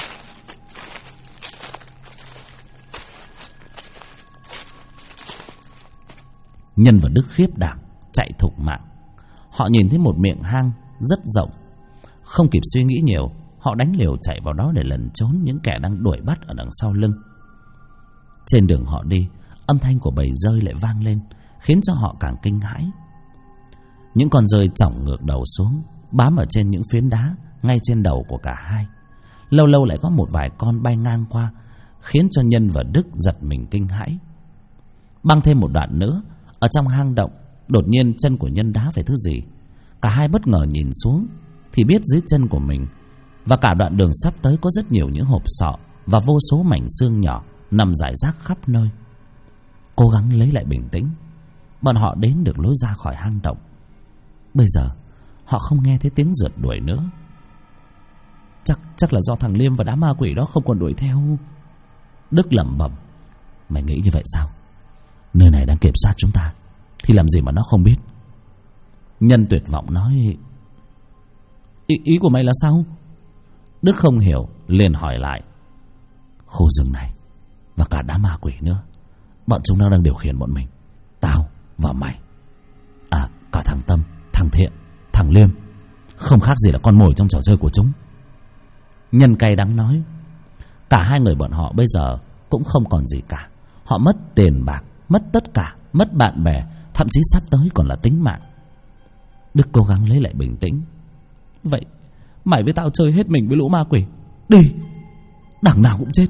[SPEAKER 1] Nhân và Đức khiếp đảm chạy thục mạng. Họ nhìn thấy một miệng hang rất rộng, không kịp suy nghĩ nhiều, họ đánh liều chạy vào đó để lẩn trốn những kẻ đang đuổi bắt ở đằng sau lưng. Trên đường họ đi, âm thanh của bầy dơi lại vang lên, khiến cho họ càng kinh hãi. Những con dơi chỏng ngược đầu xuống, bám ở trên những phiến đá ngay trên đầu của cả hai. Lâu lâu lại có một vài con bay ngang qua, khiến cho Nhân và Đức giật mình kinh hãi. Băng thêm một đoạn nữa, ở trong hang động, đột nhiên chân của Nhân đá phải thứ gì. Cả hai bất ngờ nhìn xuống thì biết dưới chân của mình và cả đoạn đường sắp tới có rất nhiều những hộp sọ và vô số mảnh xương nhỏ nằm rải rác khắp nơi. Cố gắng lấy lại bình tĩnh, bọn họ đến được lối ra khỏi hang động. Bây giờ họ không nghe thấy tiếng rượt đuổi nữa. Chắc là do thằng Liêm và đám ma quỷ đó không còn đuổi theo. Đức lẩm bẩm: Mày nghĩ như vậy sao? Nơi này đang kiểm soát chúng ta thì làm gì mà nó không biết. Nhân tuyệt vọng nói: Ý của mày là sao? Đức không hiểu, liền hỏi lại: Khu rừng này và cả đám ma quỷ nữa, bọn chúng nó đang điều khiển bọn mình, tao và mày, cả thằng Tâm, thằng Thiện, thằng Liêm, không khác gì là con mồi trong trò chơi của chúng. Nhân cay đắng nói: Cả hai người bọn họ bây giờ cũng không còn gì cả. Họ mất tiền bạc, mất tất cả, mất bạn bè, thậm chí sắp tới còn là tính mạng. Đức cố gắng lấy lại bình tĩnh: Vậy mày với tao chơi hết mình với lũ ma quỷ, đi, đằng nào cũng chết.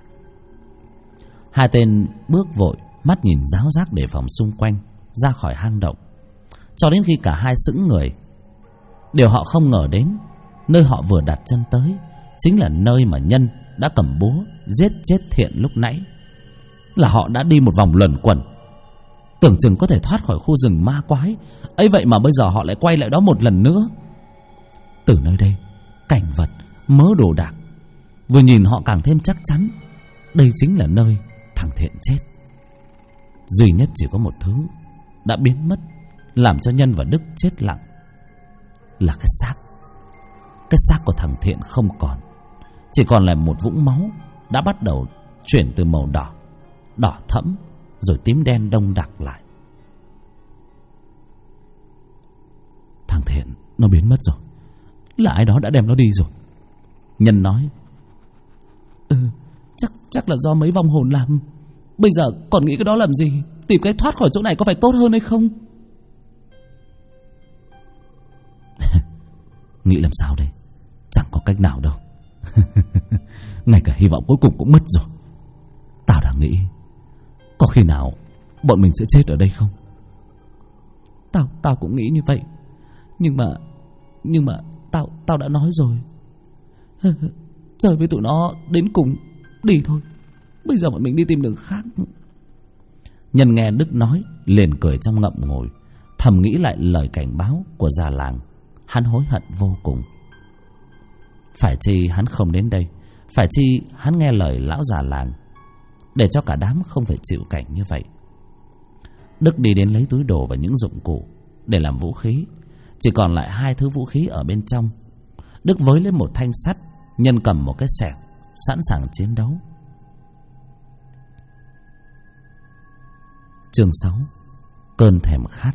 [SPEAKER 1] Hai tên bước vội, mắt nhìn ráo rác đề phòng xung quanh, ra khỏi hang động, cho đến khi cả hai sững người. Điều họ không ngờ đến, nơi họ vừa đặt chân tới chính là nơi mà Nhân đã cầm búa giết chết Thiện lúc nãy. Là họ đã đi một vòng luẩn quẩn, tưởng chừng có thể thoát khỏi khu rừng ma quái ấy, vậy mà bây giờ họ lại quay lại đó một lần nữa. Từ nơi đây, cảnh vật, mớ đồ đạc, vừa nhìn họ càng thêm chắc chắn đây chính là nơi thằng Thiện chết. Duy nhất chỉ có một thứ đã biến mất, làm cho Nhân và Đức chết lặng, là cái xác. Cái xác của thằng Thiện không còn, chỉ còn là một vũng máu đã bắt đầu chuyển từ màu đỏ, đỏ thẫm, rồi tím đen đông đặc lại. Thằng Thiện nó biến mất rồi, là ai đó đã đem nó đi rồi. Nhân nói: Chắc là do mấy vong hồn làm. Bây giờ còn nghĩ cái đó làm gì? Tìm cách thoát khỏi chỗ này có phải tốt hơn hay không? Nghĩ làm sao đây? Chẳng có cách nào đâu. Ngay cả hy vọng cuối cùng cũng mất rồi. Tao đã nghĩ có khi nào bọn mình sẽ chết ở đây không? Tao cũng nghĩ như vậy. Nhưng mà tao đã nói rồi, chơi với tụi nó đến cùng, đi thôi. Bây giờ bọn mình đi tìm đường khác. Nhân nghe Đức nói liền cười trong ngậm ngùi, thầm nghĩ lại lời cảnh báo của già làng. Hắn hối hận vô cùng. Phải chi hắn không đến đây, phải chi hắn nghe lời lão già làng, để cho cả đám không phải chịu cảnh như vậy. Đức đi đến lấy túi đồ và những dụng cụ để làm vũ khí. Chỉ còn lại 2 thứ vũ khí ở bên trong. Đức với lấy một thanh sắt, Nhân cầm một cái xẻng, sẵn sàng chiến đấu. Chương 6: Cơn thèm khát.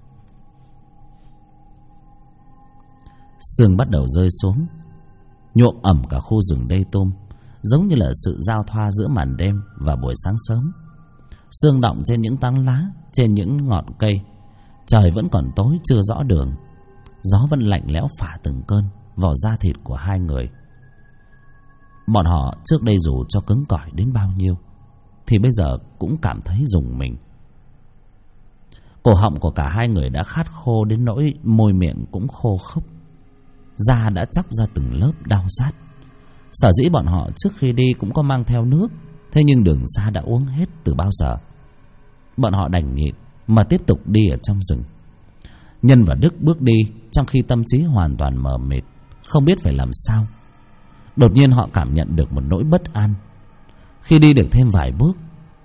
[SPEAKER 1] Sương bắt đầu rơi xuống, nhuộm ẩm cả khu rừng Đê Tôm, giống như là sự giao thoa giữa màn đêm và buổi sáng sớm. Sương đọng trên những tán lá, trên những ngọn cây. Trời vẫn còn tối chưa rõ đường. Gió vẫn lạnh lẽo phả từng cơn vào da thịt của hai người. Bọn họ trước đây dù cho cứng cỏi đến bao nhiêu thì bây giờ cũng cảm thấy rùng mình. Cổ họng của cả hai người đã khát khô đến nỗi môi miệng cũng khô khốc. Da đã chóc ra từng lớp đau rát. Sở dĩ bọn họ trước khi đi cũng có mang theo nước, thế nhưng đường xa đã uống hết từ bao giờ. Bọn họ đành nhịn mà tiếp tục đi ở trong rừng. Nhân và Đức bước đi trong khi tâm trí hoàn toàn mờ mịt, không biết phải làm sao. Đột nhiên họ cảm nhận được một nỗi bất an. Khi đi được thêm vài bước,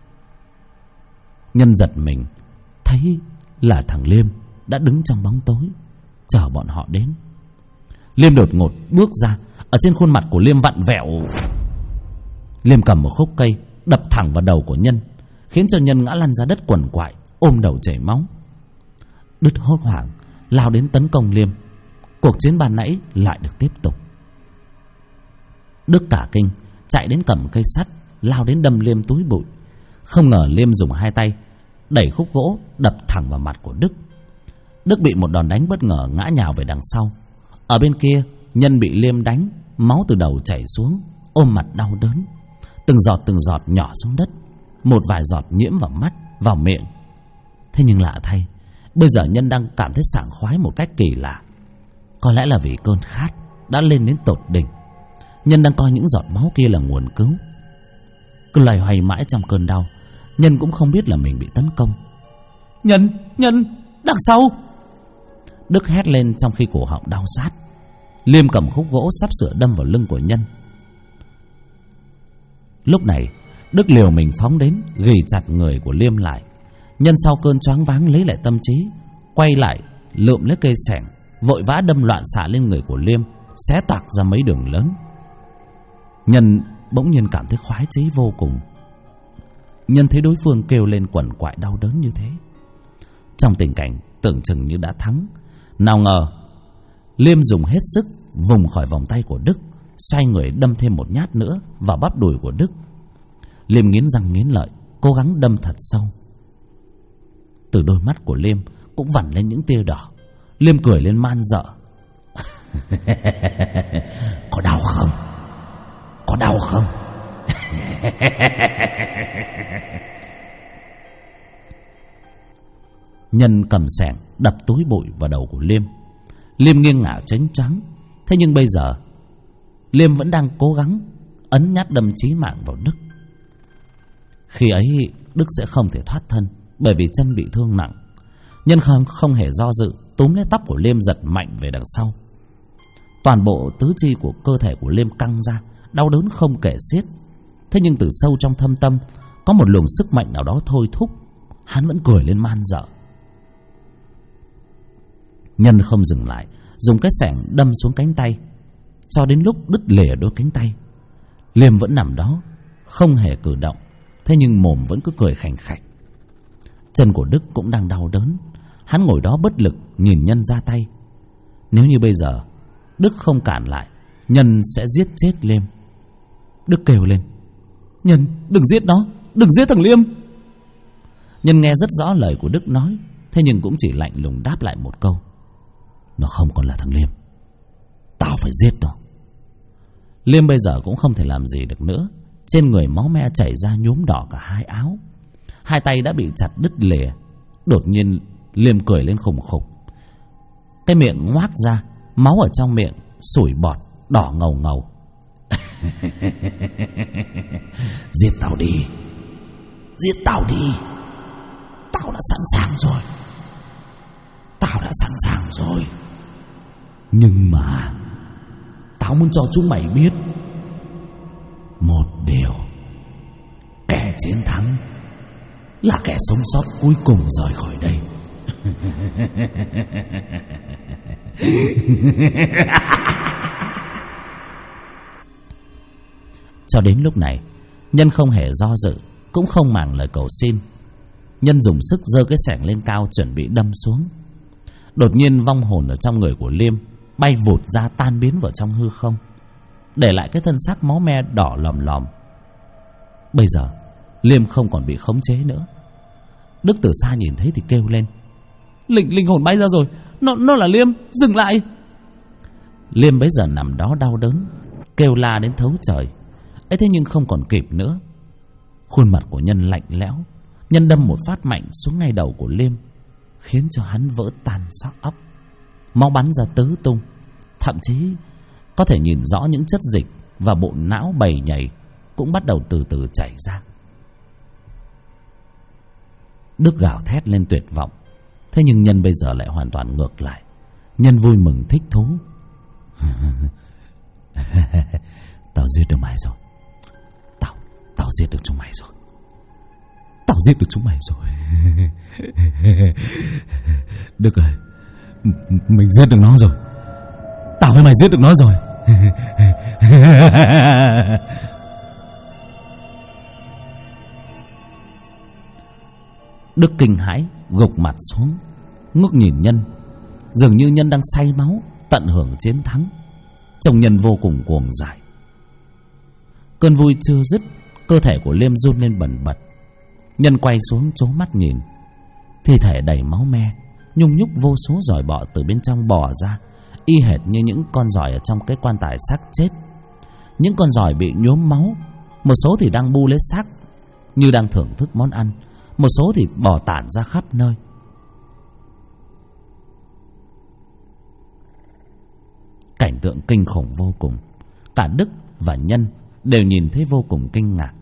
[SPEAKER 1] Nhân giật mình, thấy là thằng Liêm đã đứng trong bóng tối chờ bọn họ đến. Liêm đột ngột bước ra. Ở trên khuôn mặt của Liêm vặn vẹo. Liêm cầm một khúc cây đập thẳng vào đầu của Nhân, khiến cho Nhân ngã lăn ra đất quằn quại, ôm đầu chảy máu. Đức hốt hoảng lao đến tấn công Liêm. Cuộc chiến ban nãy lại được tiếp tục. Đức cả kinh chạy đến cầm cây sắt, lao đến đâm Liêm túi bụi. Không ngờ Liêm dùng hai tay đẩy khúc gỗ đập thẳng vào mặt của Đức. Đức bị một đòn đánh bất ngờ ngã nhào về đằng sau. Ở bên kia, Nhân bị Liêm đánh, máu từ đầu chảy xuống, ôm mặt đau đớn. Từng giọt nhỏ xuống đất. Một vài giọt nhiễm vào mắt, vào miệng. Thế nhưng lạ thay, bây giờ Nhân đang cảm thấy sảng khoái một cách kỳ lạ. Có lẽ là vì cơn khát đã lên đến tột đỉnh. Nhân đang coi những giọt máu kia là nguồn cứu. Cứ loay hoay mãi trong cơn đau, Nhân cũng không biết là mình bị tấn công. Nhân, đằng sau! Đức hét lên trong khi cổ họng đau rát. Liêm cầm khúc gỗ sắp sửa đâm vào lưng của Nhân. Lúc này Đức liều mình phóng đến, ghì chặt người của Liêm lại. Nhân sau cơn choáng váng lấy lại tâm trí, quay lại lượm lấy cây xẻng, vội vã đâm loạn xạ lên người của Liêm, xé toạc ra mấy đường lớn. Nhân bỗng nhiên cảm thấy khoái chí vô cùng. Nhân thấy đối phương kêu lên quằn quại đau đớn như thế, trong tình cảnh tưởng chừng như đã thắng, nào ngờ Liêm dùng hết sức vùng khỏi vòng tay của Đức, xoay người đâm thêm một nhát nữa vào bắp đùi của Đức. Liêm nghiến răng nghiến lợi, cố gắng đâm thật sâu. Từ đôi mắt của Liêm cũng vằn lên những tia đỏ. Liêm cười lên man dợ. Có đau không? Có đau không? Nhân cầm xẻng đập túi bụi vào đầu của Liêm. Liêm nghiêng ngả chánh choáng. Thế nhưng bây giờ Liêm vẫn đang cố gắng ấn nhát đâm chí mạng vào Đức. Khi ấy Đức sẽ không thể thoát thân, bởi vì chân bị thương nặng. Nhân không hề do dự, túm lấy tóc của Liêm giật mạnh về đằng sau. Toàn bộ tứ chi của cơ thể của Liêm căng ra, đau đớn không kể xiết. Thế nhưng từ sâu trong thâm tâm có một luồng sức mạnh nào đó thôi thúc. Hắn vẫn cười lên man dợ. Nhân không dừng lại, dùng cái xẻng đâm xuống cánh tay, cho đến lúc đứt lìa đôi cánh tay. Liêm vẫn nằm đó, không hề cử động, thế nhưng mồm vẫn cứ cười khành khạch. Chân của Đức cũng đang đau đớn. Hắn ngồi đó bất lực nhìn Nhân ra tay. Nếu như bây giờ Đức không cản lại, Nhân sẽ giết chết Liêm. Đức kêu lên: Nhân, đừng giết nó, đừng giết thằng Liêm. Nhân nghe rất rõ lời của Đức nói, thế nhưng cũng chỉ lạnh lùng đáp lại một câu: Nó không còn là thằng Liêm, tao phải giết nó. Liêm bây giờ cũng không thể làm gì được nữa. Trên người máu me chảy ra nhuốm đỏ cả hai áo. Hai tay đã bị chặt đứt lìa. Đột nhiên Liêm cười lên khùng khục. Cái miệng ngoác ra, máu ở trong miệng sủi bọt đỏ ngầu ngầu. Giết tao đi, giết tao đi. Tao đã sẵn sàng rồi, tao đã sẵn sàng rồi. Nhưng mà tao muốn cho chúng mày biết một điều: kẻ chiến thắng là kẻ sống sót cuối cùng rời khỏi đây. Cho đến lúc này, Nhân không hề do dự, cũng không màng lời cầu xin. Nhân dùng sức giơ cái xẻng lên cao, chuẩn bị đâm xuống. Đột nhiên vong hồn ở trong người của Liêm bay vụt ra, tan biến vào trong hư không, để lại cái thân xác máu me đỏ lòm lòm. Bây giờ Liêm không còn bị khống chế nữa. Đức từ xa nhìn thấy thì kêu lên: Linh hồn bay ra rồi, nó là Liêm, dừng lại. Liêm bấy giờ nằm đó đau đớn, kêu la đến thấu trời. ấy thế nhưng không còn kịp nữa. Khuôn mặt của Nhân lạnh lẽo. Nhân đâm một phát mạnh xuống ngay đầu của Liêm, khiến cho hắn vỡ tan xác óc, máu bắn ra tứ tung. Thậm chí có thể nhìn rõ những chất dịch và bộ não bầy nhầy cũng bắt đầu từ từ chảy ra. Đức gào thét lên tuyệt vọng. Thế nhưng Nhân bây giờ lại hoàn toàn ngược lại. Nhân vui mừng thích thú. Tao giết được mày rồi. Tao giết được chúng mày rồi. Tao giết được chúng mày rồi. Đức ơi, mình giết được nó rồi. Tao với mày giết được nó rồi. Đức kinh hãi gục mặt xuống, ngước nhìn Nhân. Dường như Nhân đang say máu, tận hưởng chiến thắng. Trông Nhân vô cùng cuồng dại. Cơn vui chưa dứt, cơ thể của Liêm run lên bần bật. Nhân quay xuống trố mắt nhìn. Thi thể đầy máu me, nhung nhúc vô số giỏi bọ từ bên trong bò ra, y hệt như những con giỏi ở trong cái quan tài xác chết. Những con giỏi bị nhuốm máu, một số thì đang bu lấy xác như đang thưởng thức món ăn, một số thì bò tản ra khắp nơi. Cảnh tượng kinh khủng vô cùng. Cả Đức và Nhân đều nhìn thấy vô cùng kinh ngạc.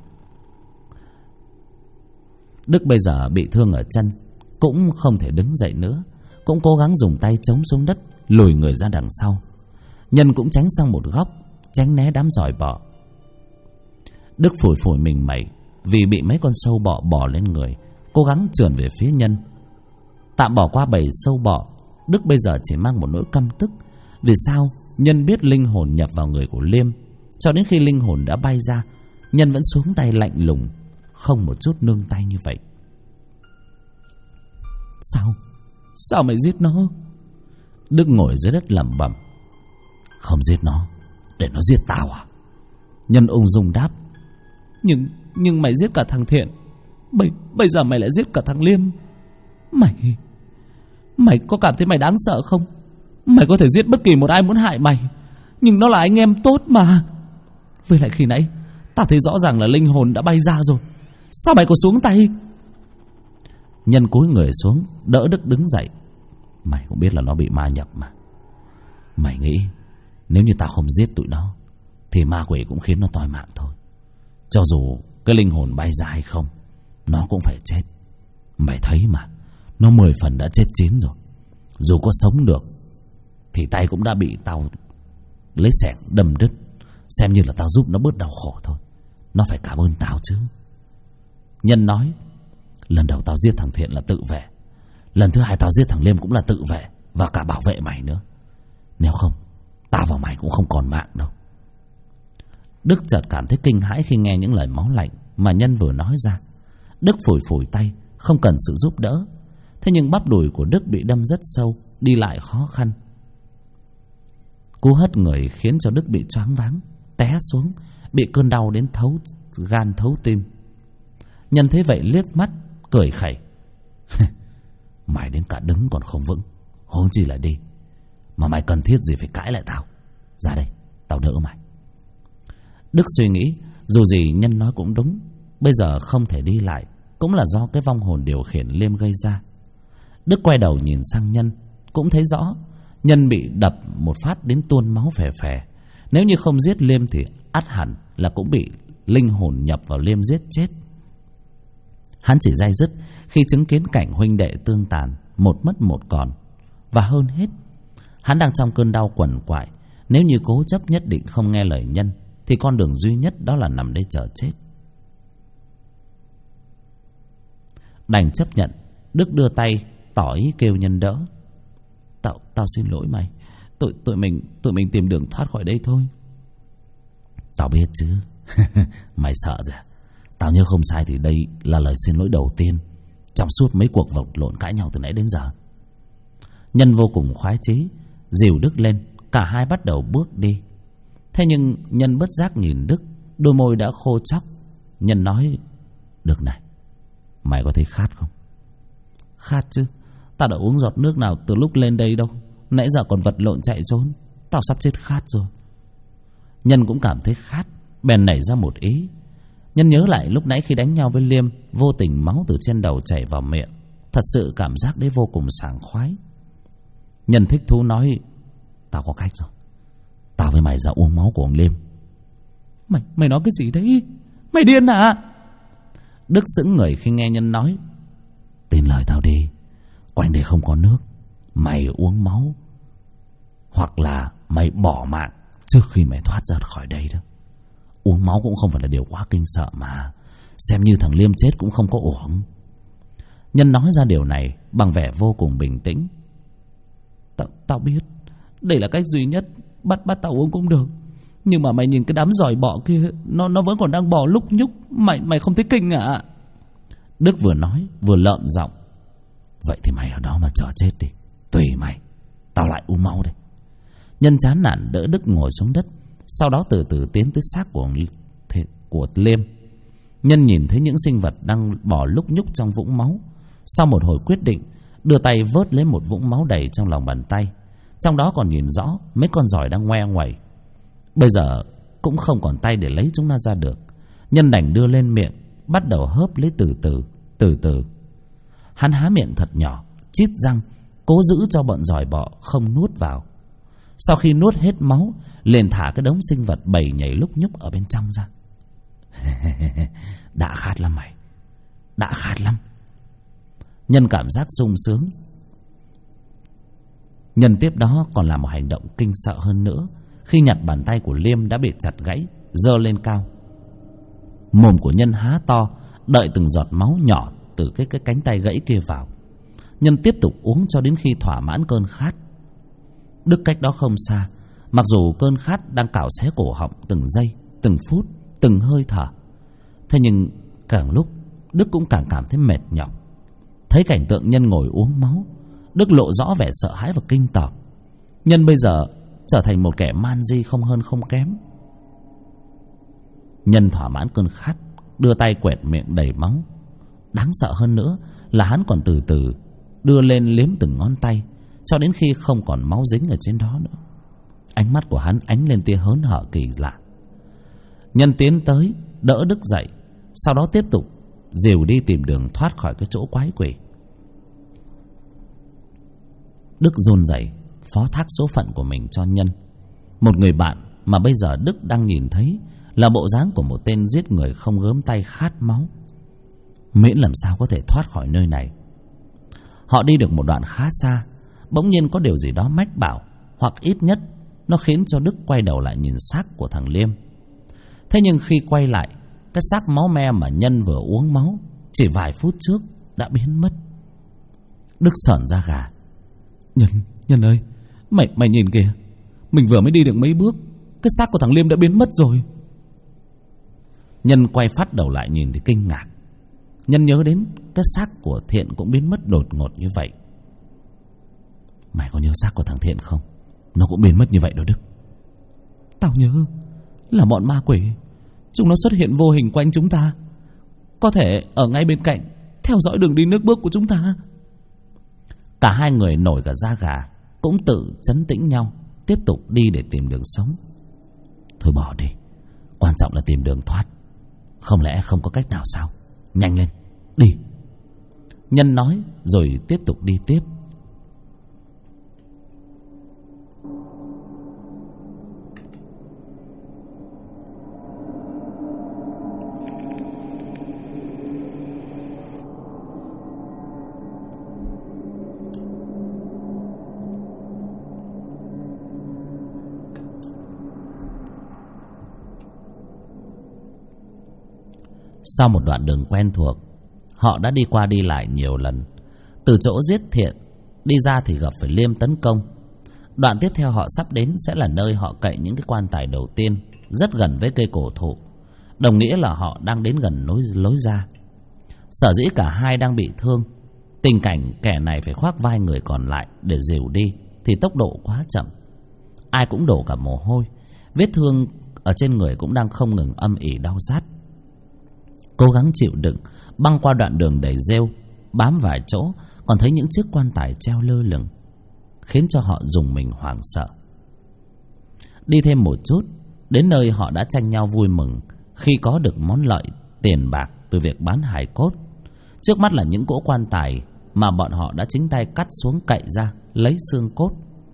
[SPEAKER 1] Đức bây giờ bị thương ở chân, cũng không thể đứng dậy nữa, cũng cố gắng dùng tay chống xuống đất, lùi người ra đằng sau. Nhân cũng tránh sang một góc, tránh né đám giỏi bọ. Đức phủi phủi mình mẩy vì bị mấy con sâu bọ bò lên người, cố gắng trườn về phía Nhân. Tạm bỏ qua bầy sâu bọ, Đức bây giờ chỉ mang một nỗi căm tức. Vì sao Nhân biết linh hồn nhập vào người của Liêm? Cho đến khi linh hồn đã bay ra, Nhân vẫn xuống tay lạnh lùng, không một chút nương tay như vậy. Sao mày giết nó? Đức ngồi dưới đất lẩm bẩm. Không giết nó, để nó giết tao à? Nhân ung dung đáp. Nhưng mày giết cả thằng Thiện, bây giờ mày lại giết cả thằng Liêm. Mày có cảm thấy mày đáng sợ không? Mày có thể giết bất kỳ một ai muốn hại mày, nhưng nó là anh em tốt mà. Với lại khi nãy tao thấy rõ ràng là linh hồn đã bay ra rồi. Sao mày còn xuống tay? Nhân cúi người xuống đỡ Đức đứng dậy. Mày cũng biết là nó bị ma nhập mà. Mày nghĩ nếu như tao không giết tụi nó thì ma quỷ cũng khiến nó toi mạng thôi. Cho dù cái linh hồn bay ra hay không, nó cũng phải chết. Mày thấy mà, nó 10 phần đã chết 9 rồi. Dù có sống được thì tay cũng đã bị tao lấy xẻng đâm đứt. Xem như là tao giúp nó bớt đau khổ thôi. Nó phải cảm ơn tao chứ. Nhân nói. Lần đầu tao giết thằng Thiện là tự vệ, lần thứ hai tao giết thằng Liêm cũng là tự vệ, và cả bảo vệ mày nữa. Nếu không, tao và mày cũng không còn mạng đâu. Đức chợt cảm thấy kinh hãi khi nghe những lời máu lạnh mà Nhân vừa nói ra. Đức phủi phủi tay, không cần sự giúp đỡ. Thế nhưng bắp đùi của Đức bị đâm rất sâu, đi lại khó khăn. Cú hất người khiến cho Đức bị choáng váng, té xuống, bị cơn đau đến thấu gan thấu tim. Nhân thấy vậy liếc mắt cười khẩy. Mày đến cả đứng còn không vững, huống chi là đi. Mà mày cần thiết gì phải cãi lại tao? Ra đây, tao đỡ mày. Đức suy nghĩ, dù gì Nhân nói cũng đúng. Bây giờ không thể đi lại cũng là do cái vong hồn điều khiển Liêm gây ra. Đức quay đầu nhìn sang Nhân, cũng thấy rõ Nhân bị đập một phát đến tuôn máu phè phè. Nếu như không giết Liêm thì ắt hẳn là cũng bị linh hồn nhập vào Liêm giết chết. Hắn chỉ day dứt khi chứng kiến cảnh huynh đệ tương tàn, một mất một còn. Và hơn hết, hắn đang trong cơn đau quằn quại. Nếu như cố chấp nhất định không nghe lời Nhân thì con đường duy nhất đó là nằm đây chờ chết. Đành chấp nhận, Đức đưa tay tỏ ý kêu Nhân đỡ. Tao xin lỗi mày. Tụi mình tìm đường thoát khỏi đây thôi. Tao biết chứ. Mày sợ rồi à? Tao nhớ không sai thì đây là lời xin lỗi đầu tiên trong suốt mấy cuộc vật lộn cãi nhau từ nãy đến giờ. Nhân vô cùng khoái chí dìu Đức lên. Cả hai bắt đầu bước đi. Thế nhưng Nhân bất giác nhìn Đức, đôi môi đã khô chóc. Nhân nói: Đức này, mày có thấy khát không? Khát chứ. Tao đã uống giọt nước nào từ lúc lên đây đâu. Nãy giờ còn vật lộn chạy trốn. Tao sắp chết khát rồi. Nhân cũng cảm thấy khát, bèn nảy ra một ý. Nhân nhớ lại lúc nãy khi đánh nhau với Liêm, vô tình máu từ trên đầu chảy vào miệng. Thật sự cảm giác đấy vô cùng sảng khoái. Nhân thích thú nói: Tao có cách rồi. Tao với mày ra uống máu của ông Liêm. Mày nói cái gì đấy? Mày điên à? Đức sững người khi nghe Nhân nói. Tin lời tao đi. Quanh đây không có nước. Mày uống máu, hoặc là mày bỏ mạng trước khi mày thoát ra khỏi đây đó. Uống máu cũng không phải là điều quá kinh sợ mà. Xem như thằng Liêm chết cũng không có uổng. Nhân nói ra điều này bằng vẻ vô cùng bình tĩnh. Tao biết đây là cách duy nhất. Bắt tao uống cũng được. Nhưng mà mày nhìn cái đám giỏi bọ kia, nó vẫn còn đang bò lúc nhúc. Mày không thấy kinh à? Đức vừa nói vừa lợm giọng. Vậy thì mày ở đó mà chờ chết đi. Tùy mày. Tao lại uống máu đây. Nhân chán nản đỡ Đức ngồi xuống đất. Sau đó từ từ tiến tới xác của Liêm. Nhân nhìn thấy những sinh vật đang bò lúc nhúc trong vũng máu. Sau một hồi quyết định, đưa tay vớt lấy một vũng máu đầy trong lòng bàn tay. Trong đó còn nhìn rõ mấy con giỏi đang ngoe ngoẩy. Bây giờ cũng không còn tay để lấy chúng nó ra được. Nhân đành đưa lên miệng, bắt đầu hớp lấy từ từ. Hắn há miệng thật nhỏ, chít răng, cố giữ cho bọn giỏi bọ không nuốt vào. Sau khi nuốt hết máu, liền thả cái đống sinh vật bầy nhảy lúc nhúc ở bên trong ra. Đã khát lắm mày. Đã khát lắm. Nhân cảm giác sung sướng. Nhân tiếp đó còn làm một hành động kinh sợ hơn nữa. Khi nhặt bàn tay của Liêm đã bị chặt gãy, giơ lên cao. Mồm của Nhân há to, đợi từng giọt máu nhỏ từ cái cánh tay gãy kia vào. Nhân tiếp tục uống cho đến khi thỏa mãn cơn khát. Đức cách đó không xa. Mặc dù cơn khát đang cào xé cổ họng từng giây, từng phút, từng hơi thở. Thế nhưng càng lúc Đức cũng càng cảm thấy mệt nhọc. Thấy cảnh tượng Nhân ngồi uống máu, Đức lộ rõ vẻ sợ hãi và kinh tởm. Nhân bây giờ trở thành một kẻ man di không hơn không kém. Nhân thỏa mãn cơn khát, đưa tay quẹt miệng đầy máu. Đáng sợ hơn nữa là hắn còn từ từ đưa lên liếm từng ngón tay, cho đến khi không còn máu dính ở trên đó nữa. Ánh mắt của hắn ánh lên tia hớn hở kỳ lạ. Nhân tiến tới đỡ Đức dậy, sau đó tiếp tục dìu đi tìm đường thoát khỏi cái chỗ quái quỷ. Đức run rẩy phó thác số phận của mình cho Nhân, một người bạn mà bây giờ Đức đang nhìn thấy là bộ dáng của một tên giết người không gớm tay khát máu. Miễn làm sao có thể thoát khỏi nơi này. Họ đi được một đoạn khá xa, bỗng nhiên có điều gì đó mách bảo, hoặc ít nhất nó khiến cho Đức quay đầu lại nhìn xác của thằng Liêm. Thế nhưng khi quay lại, cái xác máu me mà Nhân vừa uống máu chỉ vài phút trước đã biến mất. Đức sởn da gà. Nhân ơi, mày nhìn kìa, mình vừa mới đi được mấy bước, cái xác của thằng Liêm đã biến mất rồi. Nhân quay phát đầu lại nhìn thì kinh ngạc. Nhân nhớ đến cái xác của Thiện cũng biến mất đột ngột như vậy. Mày có nhớ xác của thằng Thiện không? Nó cũng biến mất như vậy đó Đức. Tao nhớ là bọn ma quỷ, chúng nó xuất hiện vô hình quanh chúng ta, có thể ở ngay bên cạnh, theo dõi đường đi nước bước của chúng ta. Cả hai người nổi cả da gà, cũng tự trấn tĩnh nhau, tiếp tục đi để tìm đường sống. Thôi bỏ đi, quan trọng là tìm đường thoát. Không lẽ không có cách nào sao? Nhanh lên, đi. Nhân nói rồi tiếp tục đi tiếp. Sau một đoạn đường quen thuộc, họ đã đi qua đi lại nhiều lần. Từ chỗ giết Thiện đi ra thì gặp phải Liêm tấn công. Đoạn tiếp theo họ sắp đến sẽ là nơi họ cậy những cái quan tài đầu tiên, rất gần với cây cổ thụ. đồng nghĩa là họ đang đến gần lối ra. Sở dĩ cả hai đang bị thương, tình cảnh kẻ này phải khoác vai người còn lại để dìu đi thì tốc độ quá chậm. Ai cũng đổ cả mồ hôi, vết thương ở trên người cũng đang không ngừng âm ỉ đau rát. Cố gắng chịu đựng, băng qua đoạn đường đầy rêu, bám vài chỗ còn thấy những chiếc quan tài treo lơ lửng, khiến cho họ rùng mình hoảng sợ. Đi thêm một chút, đến nơi họ đã tranh nhau vui mừng khi có được món lợi tiền bạc từ việc bán hài cốt. Trước mắt là những cỗ quan tài mà bọn họ đã chính tay cắt xuống cậy ra lấy xương cốt.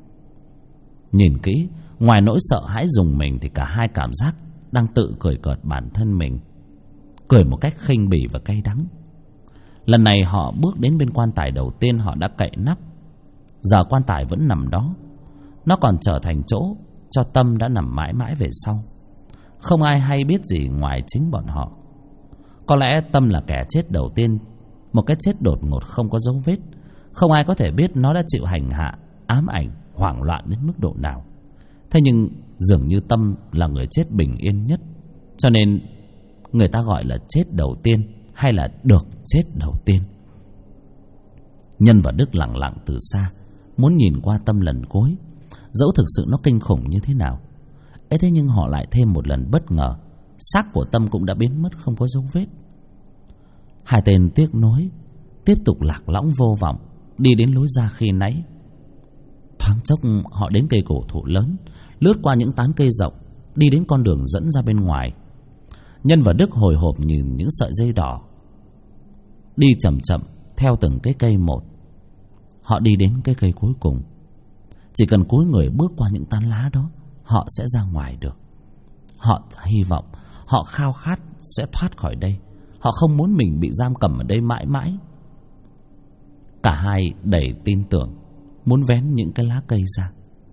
[SPEAKER 1] Nhìn kỹ, ngoài nỗi sợ hãi rùng mình thì cả hai cảm giác đang tự cười cợt bản thân mình, cười một cách khinh bỉ và cay đắng. Lần này họ bước đến bên quan tài đầu tiên họ đã cậy nắp. Giờ quan tài vẫn nằm đó, nó còn trở thành chỗ cho Tâm đã nằm mãi mãi về sau. Không ai hay biết gì ngoài chính bọn họ. Có lẽ Tâm là kẻ chết đầu tiên, một cái chết đột ngột không có dấu vết. Không ai có thể biết nó đã chịu hành hạ, ám ảnh, hoảng loạn đến mức độ nào. Thế nhưng dường như Tâm là người chết bình yên nhất, cho nên người ta gọi là chết đầu tiên, hay là được chết đầu tiên. Nhân và Đức lặng lặng từ xa, muốn nhìn qua Tâm lần cuối, dẫu thực sự nó kinh khủng như thế nào. Ấy thế nhưng họ lại thêm một lần bất ngờ, xác của Tâm cũng đã biến mất không có dấu vết. Hai tên tiếc nuối tiếp tục lạc lõng vô vọng đi đến lối ra khi nãy. Thoáng chốc họ đến cây cổ thụ lớn, lướt qua những tán cây rộng, đi đến con đường dẫn ra bên ngoài. Nhân và Đức hồi hộp nhìn những sợi dây đỏ, đi chậm chậm theo từng cái cây một. Họ đi đến cái cây cuối cùng. Chỉ cần cúi người bước qua những tán lá đó, họ sẽ ra ngoài được. Họ hy vọng, họ khao khát sẽ thoát khỏi đây. Họ không muốn mình bị giam cầm ở đây mãi mãi. Cả hai đầy tin tưởng, muốn vén những cái lá cây ra.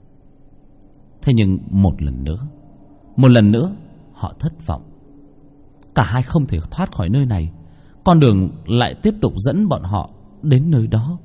[SPEAKER 1] Thế nhưng một lần nữa họ thất vọng. Cả hai không thể thoát khỏi nơi này. Con đường lại tiếp tục dẫn bọn họ đến nơi đó.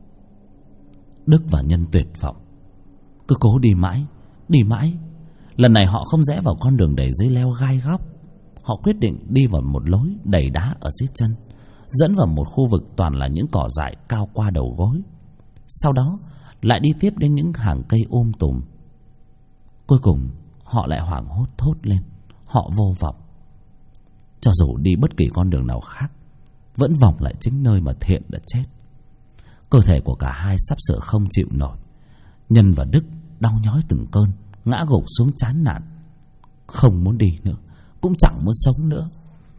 [SPEAKER 1] Đức và Nhân tuyệt vọng, cứ cố đi mãi. Lần này họ không rẽ vào con đường đầy dây leo gai góc. Họ quyết định đi vào một lối đầy đá ở dưới chân, dẫn vào một khu vực toàn là những cỏ dại cao qua đầu gối. Sau đó lại đi tiếp đến những hàng cây tùm. Cuối cùng họ lại hoảng hốt thốt lên. Họ vô vọng. Cho dù đi bất kỳ con đường nào khác, vẫn vòng lại chính nơi mà Thiện đã chết. Cơ thể của cả hai sắp sửa không chịu nổi. Nhân và Đức đau nhói từng cơn, ngã gục xuống chán nản, không muốn đi nữa, cũng chẳng muốn sống nữa.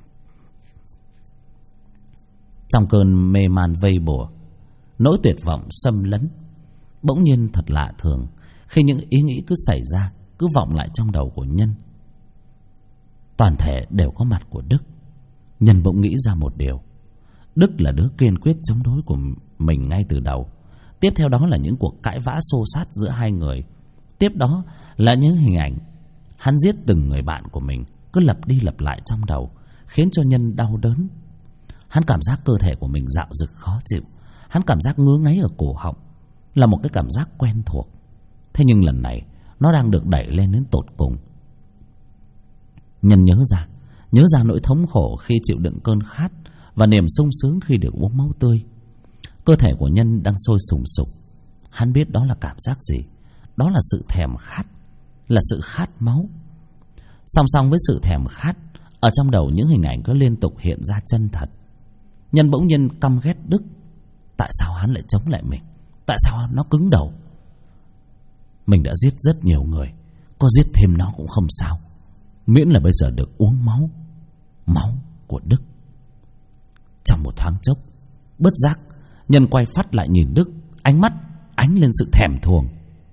[SPEAKER 1] Trong cơn mê man vây bùa, nỗi tuyệt vọng xâm lấn, bỗng nhiên thật lạ thường khi những ý nghĩ cứ xảy ra, cứ vọng lại trong đầu của Nhân. Toàn thể đều có mặt của Đức. Nhân bỗng nghĩ ra một điều. Đức là đứa kiên quyết chống đối của mình ngay từ đầu. Tiếp theo đó là những cuộc cãi vã xô xát giữa hai người. Tiếp đó là những hình ảnh hắn giết từng người bạn của mình cứ lặp đi lặp lại trong đầu, khiến cho Nhân đau đớn. Hắn cảm giác cơ thể của mình dạo dực khó chịu. Hắn cảm giác ngứa ngáy ở cổ họng, là một cái cảm giác quen thuộc. Thế nhưng lần này nó đang được đẩy lên đến tột cùng. Nhân nhớ ra nỗi thống khổ khi chịu đựng cơn khát và niềm sung sướng khi được uống máu tươi. Cơ thể của Nhân đang sôi sùng sục. Hắn biết đó là cảm giác gì. Đó là sự thèm khát, là sự khát máu. Song song với sự thèm khát, ở trong đầu những hình ảnh cứ liên tục hiện ra chân thật. Nhân bỗng nhiên căm ghét Đức. Tại sao hắn lại chống lại mình? Tại sao nó cứng đầu? Mình đã giết rất nhiều người, có giết thêm nó cũng không sao, miễn là bây giờ được uống máu của Đức. Trong một thoáng chốc, bất giác Nhân quay phát lại nhìn Đức, ánh mắt ánh lên sự thèm thuồng.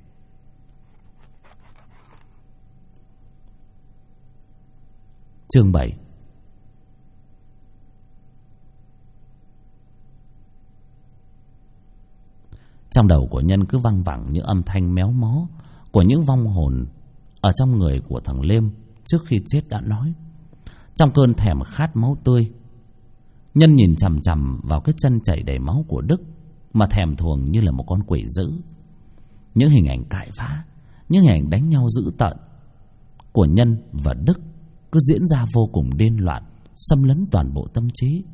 [SPEAKER 1] Chương 7. Trong đầu của Nhân cứ văng vẳng những âm thanh méo mó của những vong hồn ở trong người của thằng Liêm trước khi chết đã nói. Trong cơn thèm khát máu tươi, Nhân nhìn chằm chằm vào cái chân chảy đầy máu của Đức mà thèm thuồng như là một con quỷ dữ. Những hình ảnh cãi vã, những hình ảnh đánh nhau dữ tợn của Nhân và Đức cứ diễn ra vô cùng điên loạn, xâm lấn toàn bộ tâm trí.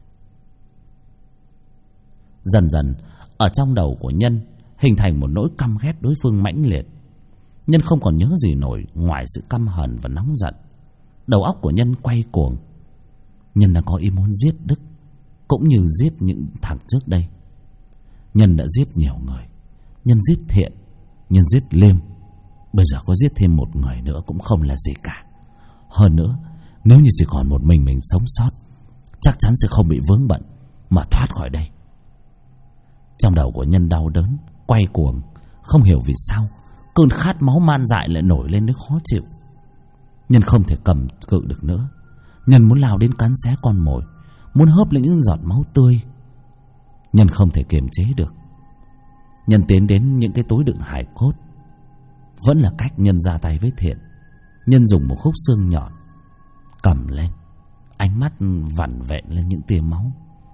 [SPEAKER 1] Dần dần ở trong đầu của Nhân hình thành một nỗi căm ghét đối phương mãnh liệt. Nhân không còn nhớ gì nổi ngoài sự căm hờn và nóng giận. Đầu óc của Nhân quay cuồng. Nhân đã có ý muốn giết Đức, cũng như giết những thằng trước đây. Nhân đã giết nhiều người. Nhân giết Thiện, Nhân giết Liêm. Bây giờ có giết thêm một người nữa cũng không là gì cả. Hơn nữa, nếu như chỉ còn một mình sống sót, chắc chắn sẽ không bị vướng bận mà thoát khỏi đây. Trong đầu của Nhân đau đớn, quay cuồng. Không hiểu vì sao cơn khát máu man dại lại nổi lên đến khó chịu. Nhân không thể cầm cự được nữa. Nhân muốn lao đến cắn xé con mồi, muốn hớp lên những giọt máu tươi. Nhân không thể kiềm chế được. Nhân tiến đến những cái túi đựng hài cốt. Vẫn là cách Nhân ra tay với Thiện. Nhân dùng một khúc xương nhọn cầm lên, ánh mắt vằn vện lên những tia máu.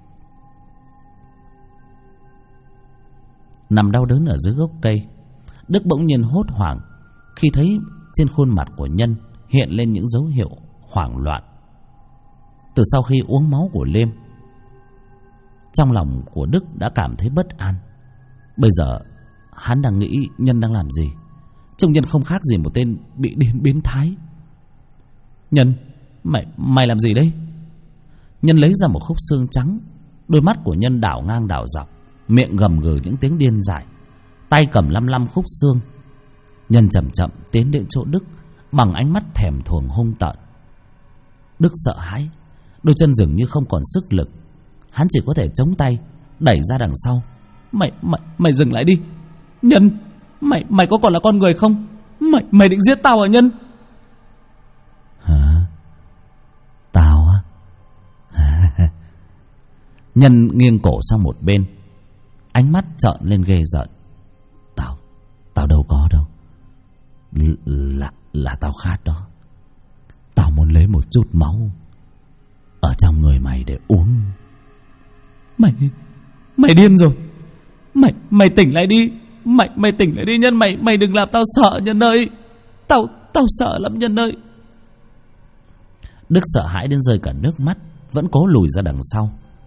[SPEAKER 1] Nằm đau đớn ở dưới gốc cây, Đức bỗng nhiên hốt hoảng khi thấy trên khuôn mặt của Nhân hiện lên những dấu hiệu hoảng loạn. Từ sau khi uống máu của Liêm, trong lòng của Đức đã cảm thấy bất an. Bây giờ hắn đang nghĩ Nhân đang làm gì. Trông Nhân không khác gì một tên bị điên biến thái. Nhân, mày làm gì đấy? Nhân lấy ra một khúc xương trắng. Đôi mắt của Nhân đảo ngang đảo dọc, miệng gầm gừ những tiếng điên dại, tay cầm lăm khúc xương. Nhân chậm chậm tiến đến chỗ Đức bằng ánh mắt thèm thuồng hung tợn. Đức sợ hãi, đôi chân dường như không còn sức lực. Hắn chỉ có thể chống tay đẩy ra đằng sau. Mày dừng lại đi Nhân. Mày có còn là con người không? Mày định giết tao à Nhân? Hả? Tao á? Nhân nghiêng cổ sang một bên, ánh mắt trợn lên ghê rợn. Tao đâu có đâu. Là tao khát đó. Tao muốn lấy một chút máu ở trong người mày để uống.
[SPEAKER 2] Mày điên rồi. Mày tỉnh lại đi. Mày tỉnh lại đi Nhân. Mày đừng làm tao sợ Nhân ơi. Tao sợ lắm Nhân ơi.
[SPEAKER 1] Đức sợ hãi đến rơi cả nước mắt, vẫn cố lùi ra đằng sau.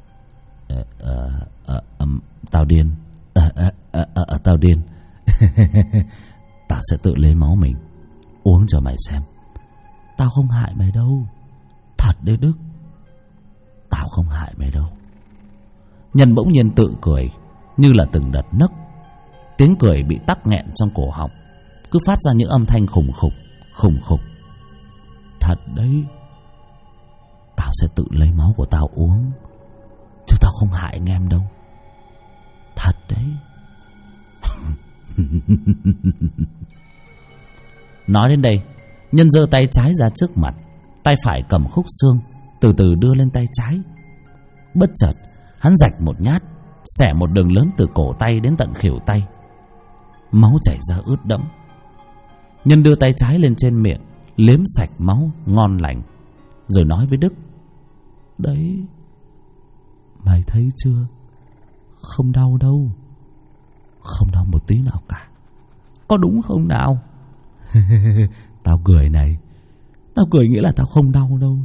[SPEAKER 1] Tao điên. Tao điên. Tao sẽ tự lấy máu mình uống cho mày xem. Tao không hại mày đâu. Thật đấy Đức, tao không hại mày đâu. Nhân bỗng nhiên tự cười như là từng đợt nấc. Tiếng cười bị tắc nghẹn trong cổ họng, cứ phát ra những âm thanh khủng khục. Thật đấy, tao sẽ tự lấy máu của tao uống, chứ tao không hại anh em đâu. Thật đấy. Nói đến đây, Nhân giơ tay trái ra trước mặt, tay phải cầm khúc xương, từ từ đưa lên tay trái. Bất chợt, hắn rạch một nhát, xẻ một đường lớn từ cổ tay đến tận khuỷu tay. Máu chảy ra ướt đẫm. Nhân đưa tay trái lên trên miệng, liếm sạch máu ngon lành, rồi nói với Đức: Đấy, mày thấy chưa? Không đau đâu. Không đau một tí nào cả. Có đúng không nào? Tao cười này, tao cười nghĩa là tao không đau đâu.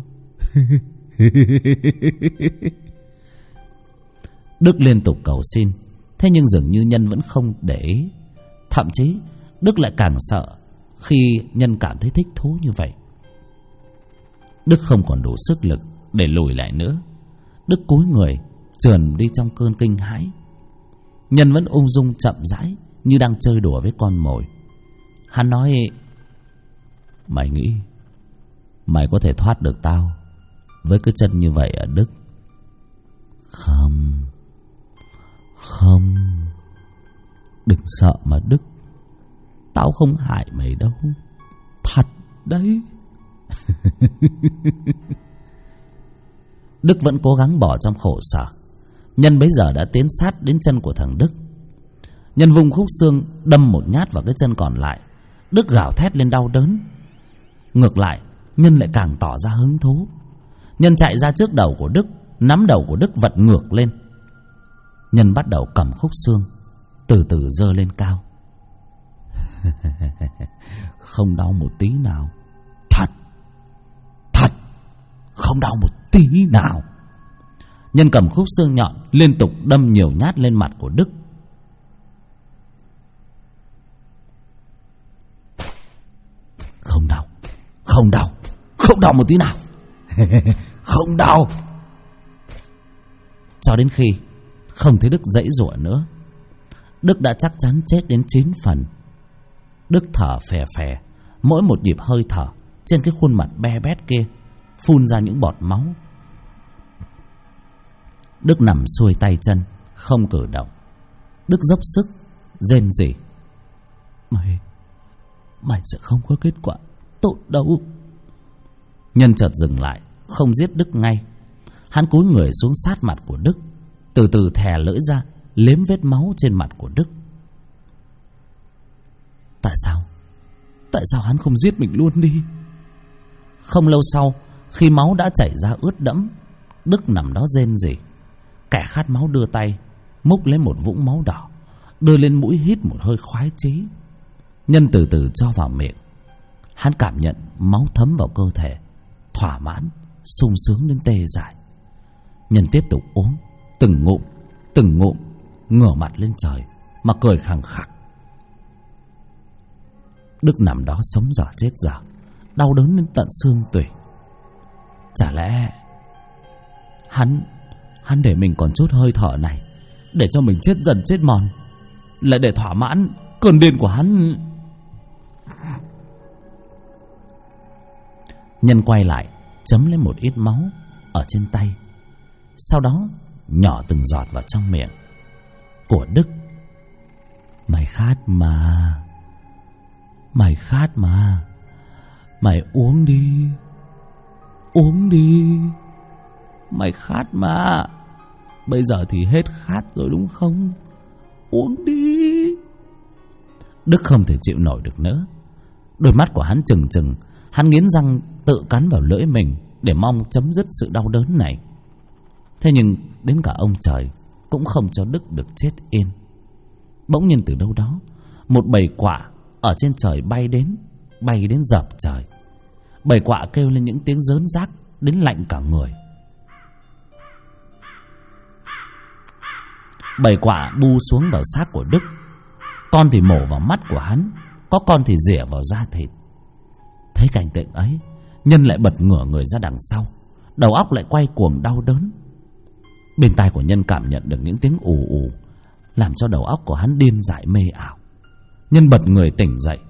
[SPEAKER 1] Đức liên tục cầu xin, thế nhưng dường như Nhân vẫn không để ý. Thậm chí Đức lại càng sợ khi Nhân cảm thấy thích thú như vậy. Đức không còn đủ sức lực để lùi lại nữa. Đức cúi người trườn đi trong cơn kinh hãi. Nhân vẫn ung dung chậm rãi như đang chơi đùa với con mồi. Hắn nói: Mày nghĩ mày có thể thoát được tao với cái chân như vậy à Đức? Không, đừng sợ mà Đức. Tao không hại mày đâu. Thật đấy. Đức vẫn cố gắng bỏ trong khổ sở. Nhân bấy giờ đã tiến sát đến chân của thằng Đức. Nhân vung khúc xương đâm một nhát vào cái chân còn lại. Đức gào thét lên đau đớn. Ngược lại, Nhân lại càng tỏ ra hứng thú. Nhân chạy ra trước đầu của Đức, nắm đầu của Đức vật ngược lên. Nhân bắt đầu cầm khúc xương, từ từ giơ lên cao. Không đau một tí nào. Thật không đau một tí nào. Nhân cầm khúc xương nhọn liên tục đâm nhiều nhát lên mặt của Đức. Không đau, không đau, không đau một tí nào. Không đau. Cho đến khi không thấy Đức giãy giụa nữa, Đức đã chắc chắn chết đến 9 phần. Đức thở phè phè, mỗi một nhịp hơi thở trên cái khuôn mặt be bét kia phun ra những bọt máu. Đức nằm xuôi tay chân, không cử động. Đức dốc sức rên rỉ: Mày sẽ không có kết quả tốt đâu. Nhân chợt dừng lại, không giết Đức ngay. Hắn cúi người xuống sát mặt của Đức, từ từ thè lưỡi ra liếm vết máu trên mặt của Đức. Tại sao hắn không giết mình luôn đi? Không lâu sau, khi máu đã chảy ra ướt đẫm, Đức nằm đó rên rỉ. Kẻ khát máu đưa tay múc lấy một vũng máu đỏ, đưa lên mũi hít một hơi khoái chí. Nhân từ từ cho vào miệng. Hắn cảm nhận máu thấm vào cơ thể, thỏa mãn, sung sướng đến tê dại. Nhân tiếp tục uống, từng ngụm, ngửa mặt lên trời mà cười khằng khặc. Đức nằm đó sống dở chết dở, đau đớn đến tận xương tủy. Chả lẽ hắn để mình còn chút hơi thở này, để cho mình chết dần chết mòn, lại để thỏa mãn cơn điên của hắn? Nhân quay lại, chấm lên một ít máu ở trên tay, sau đó nhỏ từng giọt vào trong miệng của Đức. Mày khát mà, mày uống đi, mày khát mà. Bây giờ thì hết khát rồi đúng không? Uống đi. Đức không thể chịu nổi được nữa. Đôi mắt của hắn trừng trừng, hắn nghiến răng tự cắn vào lưỡi mình để mong chấm dứt sự đau đớn này. Thế nhưng đến cả ông trời cũng không cho Đức được chết yên. Bỗng nhiên từ đâu đó, một bầy quạ ở trên trời bay đến dập trời. Bầy quạ kêu lên những tiếng rớn rác đến lạnh cả người. Bầy quạ bu xuống vào xác của Đức. Con thì mổ vào mắt của hắn, có con thì rỉa vào da thịt. Thấy cảnh tượng ấy, Nhân lại bật ngửa người ra đằng sau, đầu óc lại quay cuồng đau đớn. Bên tai của Nhân cảm nhận được những tiếng ù ù, làm cho đầu óc của hắn điên dại mê ảo. Nhân bật người tỉnh dậy.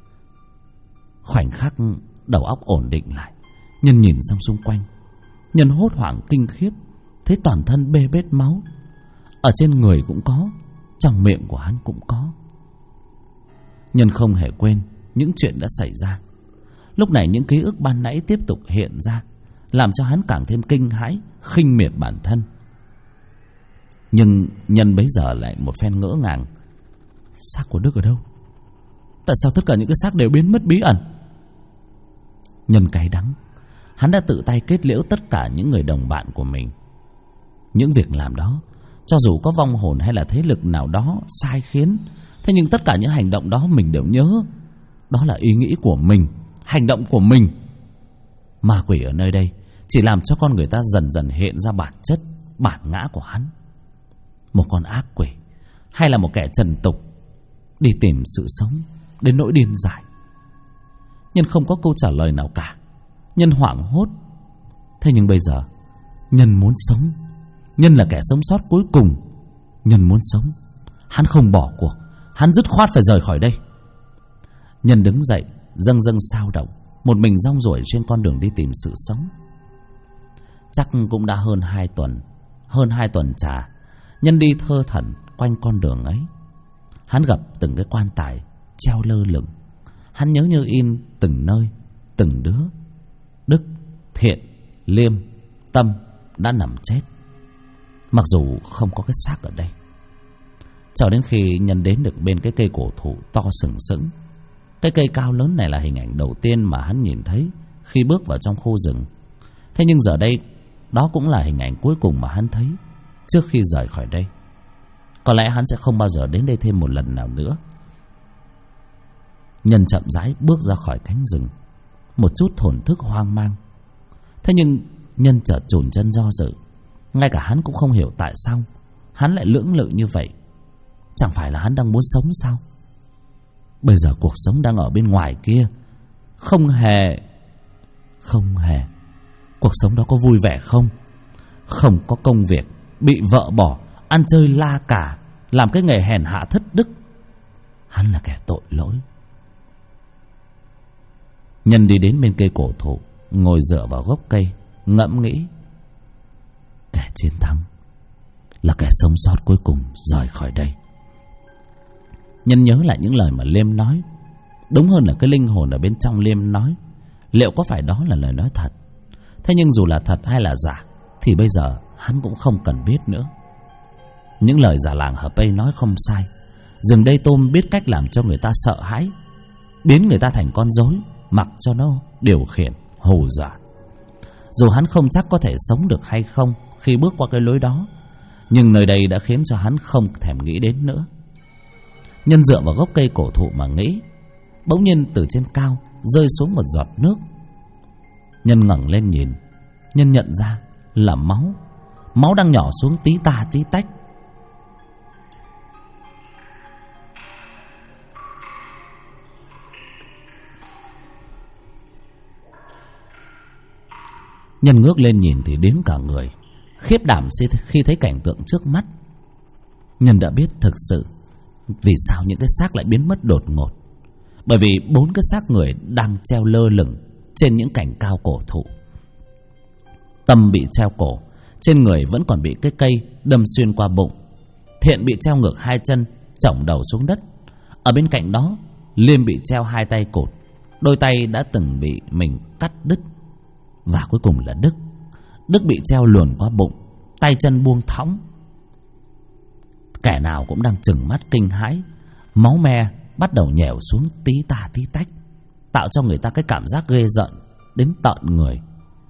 [SPEAKER 1] Khoảnh khắc đầu óc ổn định lại, Nhân nhìn sang xung quanh. Nhân hốt hoảng kinh khiếp, thấy toàn thân bê bết máu, ở trên người cũng có, trong miệng của hắn cũng có. Nhân không hề quên những chuyện đã xảy ra. Lúc này những ký ức ban nãy tiếp tục hiện ra, làm cho hắn càng thêm kinh hãi, khinh miệt bản thân. Nhưng Nhân bấy giờ lại một phen ngỡ ngàng. Xác của Đức ở đâu? Tại sao tất cả những cái xác đều biến mất bí ẩn? Nhân cay đắng, hắn đã tự tay kết liễu tất cả những người đồng bạn của mình. Những việc làm đó, cho dù có vong hồn hay là thế lực nào đó sai khiến, thế nhưng tất cả những hành động đó mình đều nhớ. Đó là ý nghĩ của mình, hành động của mình. Ma quỷ ở nơi đây chỉ làm cho con người ta dần dần hiện ra bản chất, bản ngã của hắn. Một con ác quỷ hay là một kẻ trần tục đi tìm sự sống đến nỗi điên dại. Nhân không có câu trả lời nào cả. Nhân hoảng hốt. Thế nhưng bây giờ Nhân muốn sống. Nhân là kẻ sống sót cuối cùng. Nhân muốn sống. Hắn không bỏ cuộc. Hắn dứt khoát phải rời khỏi đây. Nhân đứng dậy, dâng dâng sao động, một mình rong ruổi trên con đường đi tìm sự sống. Chắc cũng đã hơn 2 tuần. Hơn 2 tuần trà, Nhân đi thơ thẩn quanh con đường ấy. Hắn gặp từng cái quan tài treo lơ lửng. Hắn nhớ như in từng nơi, từng đứa. Đức, Thiện, Liêm, Tâm đã nằm chết, mặc dù không có cái xác ở đây. Cho đến khi Nhân đến được bên cái cây cổ thụ to sừng sững. Cái cây cao lớn này là hình ảnh đầu tiên mà hắn nhìn thấy khi bước vào trong khu rừng. Thế nhưng giờ đây, đó cũng là hình ảnh cuối cùng mà hắn thấy trước khi rời khỏi đây. Có lẽ hắn sẽ không bao giờ đến đây thêm một lần nào nữa. Nhân chậm rãi bước ra khỏi cánh rừng, một chút thổn thức hoang mang. Thế nhưng Nhân chợt chùn chân do dự. Ngay cả hắn cũng không hiểu tại sao hắn lại lưỡng lự như vậy. Chẳng phải là hắn đang muốn sống sao? Bây giờ cuộc sống đang ở bên ngoài kia. Không hề. Cuộc sống đó có vui vẻ không? Không có công việc, bị vợ bỏ, ăn chơi la cả, làm cái nghề hèn hạ thất đức. Hắn là kẻ tội lỗi. Nhân đi đến bên cây cổ thụ, ngồi dựa vào gốc cây, ngẫm nghĩ. Kẻ chiến thắng là kẻ sống sót cuối cùng rời khỏi đây. Nhân nhớ lại những lời mà Liêm nói. Đúng hơn là cái linh hồn ở bên trong Liêm nói. Liệu có phải đó là lời nói thật? Thế nhưng dù là thật hay là giả thì bây giờ hắn cũng không cần biết nữa. Những lời già làng Hợp Pây nói không sai. Rừng Đây Tôm biết cách làm cho người ta sợ hãi, biến người ta thành con rối, mặc cho nó điều khiển, hù dọa. Dù hắn không chắc có thể sống được hay không khi bước qua cái lối đó, nhưng nơi đây đã khiến cho hắn không thèm nghĩ đến nữa. Nhân dựa vào gốc cây cổ thụ mà nghĩ. Bỗng nhiên từ trên cao rơi xuống một giọt nước. Nhân ngẩng lên nhìn. Nhân nhận ra là máu. Máu đang nhỏ xuống tí tà tí tách. Nhân ngước lên nhìn thì đến cả người, khiếp đảm khi thấy cảnh tượng trước mắt. Nhân đã biết thực sự vì sao những cái xác lại biến mất đột ngột. Bởi vì 4 cái xác người đang treo lơ lửng trên những cành cao cổ thụ. Tâm bị treo cổ, trên người vẫn còn bị cái cây đâm xuyên qua bụng. Thiện bị treo ngược 2 chân, chổng đầu xuống đất. Ở bên cạnh đó, Liêm bị treo 2 tay cụt, đôi tay đã từng bị mình cắt đứt. Và cuối cùng là Đức bị treo luồn qua bụng, tay chân buông thõng. Kẻ nào cũng đang trừng mắt kinh hãi. Máu me bắt đầu nhèo xuống tí tà tí tách, tạo cho người ta cái cảm giác ghê rợn đến tận người.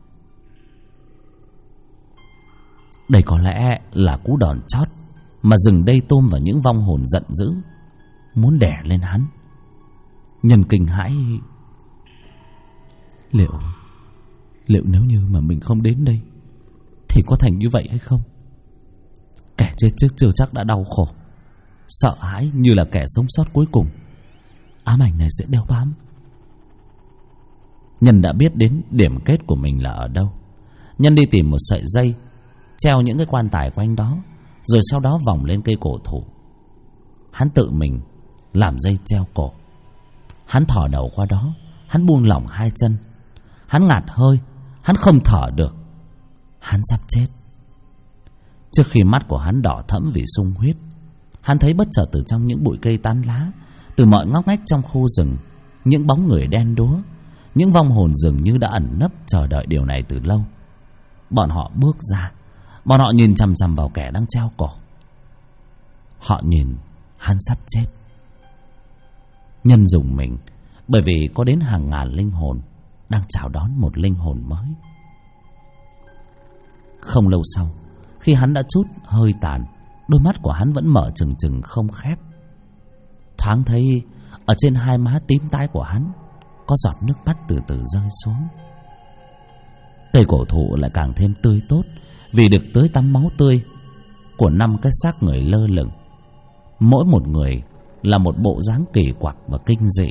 [SPEAKER 1] Đây có lẽ là cú đòn chót mà Rừng Đây Tôm và những vong hồn giận dữ muốn đè lên hắn. Nhân kinh hãi. Liệu nếu như mà mình không đến đây thì có thành như vậy hay không? Kẻ chết trước chưa chắc đã đau khổ, sợ hãi như là kẻ sống sót cuối cùng. Ám ảnh này sẽ đeo bám. Nhân đã biết đến điểm kết của mình là ở đâu. Nhân đi tìm một sợi dây, treo những cái quan tài quanh đó, rồi sau đó vòng lên cây cổ thụ. Hắn tự mình làm dây treo cổ. Hắn thò đầu qua đó, hắn buông lỏng 2 chân. Hắn ngạt hơi, hắn không thở được. Hắn sắp chết. Trước khi mắt của hắn đỏ thẫm vì sung huyết, hắn thấy bất chợt từ trong những bụi cây tán lá, từ mọi ngóc ngách trong khu rừng, những bóng người đen đúa, những vong hồn dường như đã ẩn nấp chờ đợi điều này từ lâu. Bọn họ bước ra. Bọn họ nhìn chằm chằm vào kẻ đang treo cổ. Họ nhìn hắn sắp chết. Nhân dùng mình, bởi vì có đến hàng ngàn linh hồn đang chào đón một linh hồn mới. Không lâu sau, khi hắn đã trút hơi tàn, đôi mắt của hắn vẫn mở trừng trừng không khép. Thoáng thấy ở trên 2 má tím tái của hắn có giọt nước mắt từ từ rơi xuống. Cây cổ thụ lại càng thêm tươi tốt vì được tưới tắm máu tươi của 5 cái xác người lơ lửng. Mỗi một người là một bộ dáng kỳ quặc và kinh dị.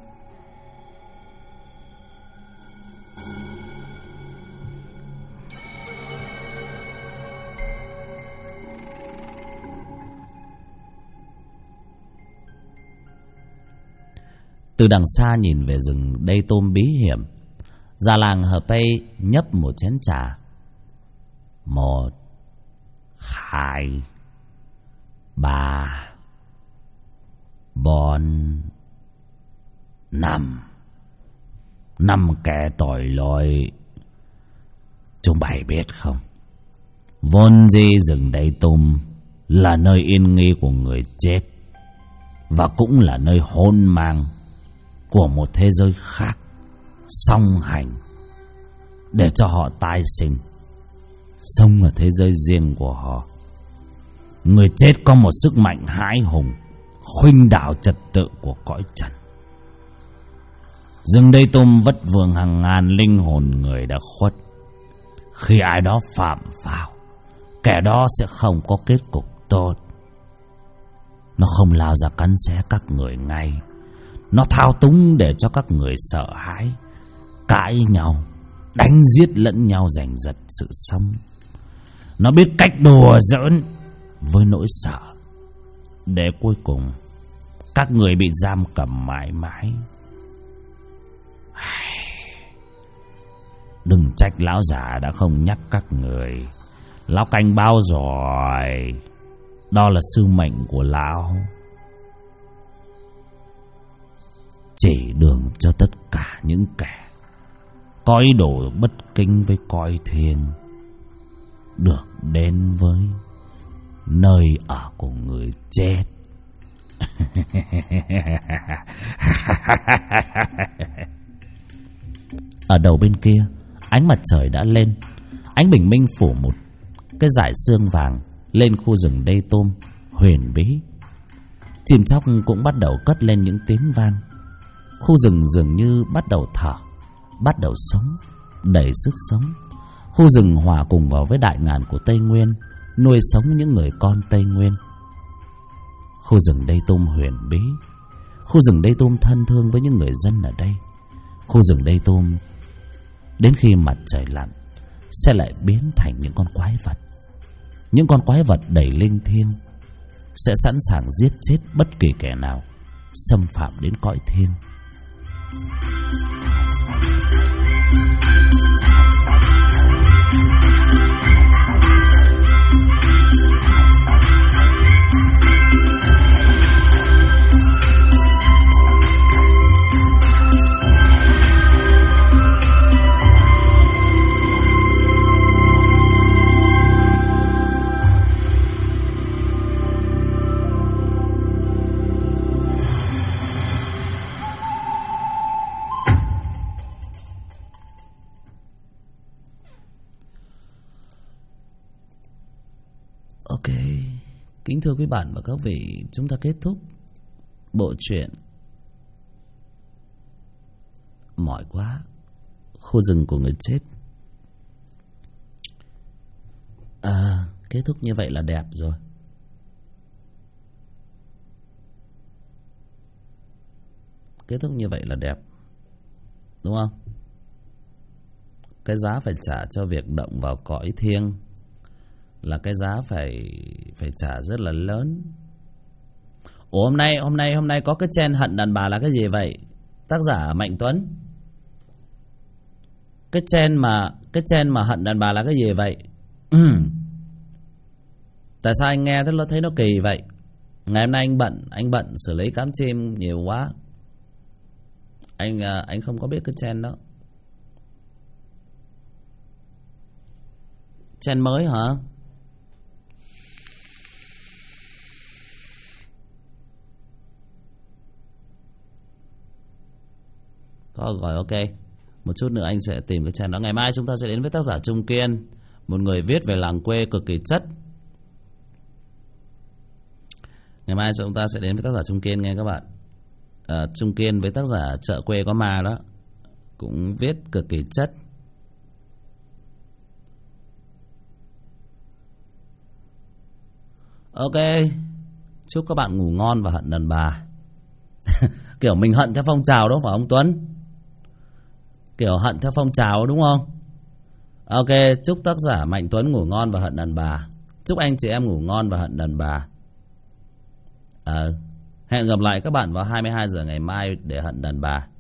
[SPEAKER 1] Từ đằng xa nhìn về rừng Đây Tôm bí hiểm, già làng Hợp Pây nhấp một chén trà. 1, 2, 3, 4, 5. 5 kẻ tội lỗi. Chúng bay biết không, vốn dĩ rừng Đây Tôm là nơi yên nghỉ của người chết, và cũng là nơi hôn mang của một thế giới khác, song hành, để cho họ tái sinh, sống ở thế giới riêng của họ. Người chết có một sức mạnh hãi hùng, khuynh đảo trật tự của cõi trần. Rừng Đây Tôm vất vưởng hàng ngàn linh hồn người đã khuất, Khi ai đó phạm vào, kẻ đó sẽ không có kết cục tốt. Nó không lao ra cắn xé các người ngay. Nó thao túng để cho các người sợ hãi, cãi nhau, đánh giết lẫn nhau giành giật sự sống. Nó biết cách đùa giỡn với nỗi sợ, để cuối cùng các người bị giam cầm mãi mãi. Đừng trách lão già đã không nhắc các người. Lão cảnh báo rồi. Đó là sứ mệnh của lão. Chỉ đường cho tất cả những kẻ có ý đồ bất kính với cõi thiêng được đến với nơi ở của người chết. Ở đầu bên kia, ánh mặt trời đã lên. Ánh bình minh phủ một cái dải sương vàng lên khu rừng đê tôm huyền bí. Chim chóc cũng bắt đầu cất lên những tiếng vang. Khu rừng dường như bắt đầu thở, bắt đầu sống, đầy sức sống. Khu rừng hòa cùng vào với đại ngàn của Tây Nguyên, nuôi sống những người con Tây Nguyên. Khu rừng đê tôm huyền bí, khu rừng đê tôm thân thương với những người dân ở đây. Khu rừng đê tôm đến khi mặt trời lặn sẽ lại biến thành những con quái vật. Những con quái vật đầy linh thiêng, sẽ sẵn sàng giết chết bất kỳ kẻ nào xâm phạm đến cõi thiêng. Ok, kính thưa quý bạn và các vị, chúng ta kết thúc bộ truyện Mỏi Quá, khu rừng của người chết. Kết thúc như vậy là đẹp rồi. Kết thúc như vậy là đẹp, đúng không? Cái giá phải trả cho việc động vào cõi thiêng là cái giá phải trả rất là lớn. Ủa hôm nay có cái chen hận đàn bà là cái gì vậy? Tác giả Mạnh Tuấn. Cái chen mà hận đàn bà là cái gì vậy? Tại sao anh nghe thấy nó kỳ vậy? Ngày hôm nay anh bận xử lý cám chim nhiều quá. Anh không có biết cái chen đó. Chen mới hả? Rồi ok. Một chút nữa anh sẽ tìm cái chen đó. Ngày mai chúng ta sẽ đến với tác giả Trung Kiên, một người viết về làng quê cực kỳ chất. Ngày mai chúng ta sẽ đến với tác giả Trung Kiên nghe các bạn. Trung Kiên với tác giả Chợ Quê Có Ma đó, cũng viết cực kỳ chất. Ok, chúc các bạn ngủ ngon và hận đàn bà. Kiểu mình hận theo phong trào đó phải không Tuấn? Kiểu hận theo phong trào đúng không? Ok, chúc tác giả Mạnh Tuấn ngủ ngon và hận đàn bà. Chúc anh chị em ngủ ngon và hận đàn bà. Hẹn gặp lại các bạn vào 22 giờ ngày mai để hận đàn bà.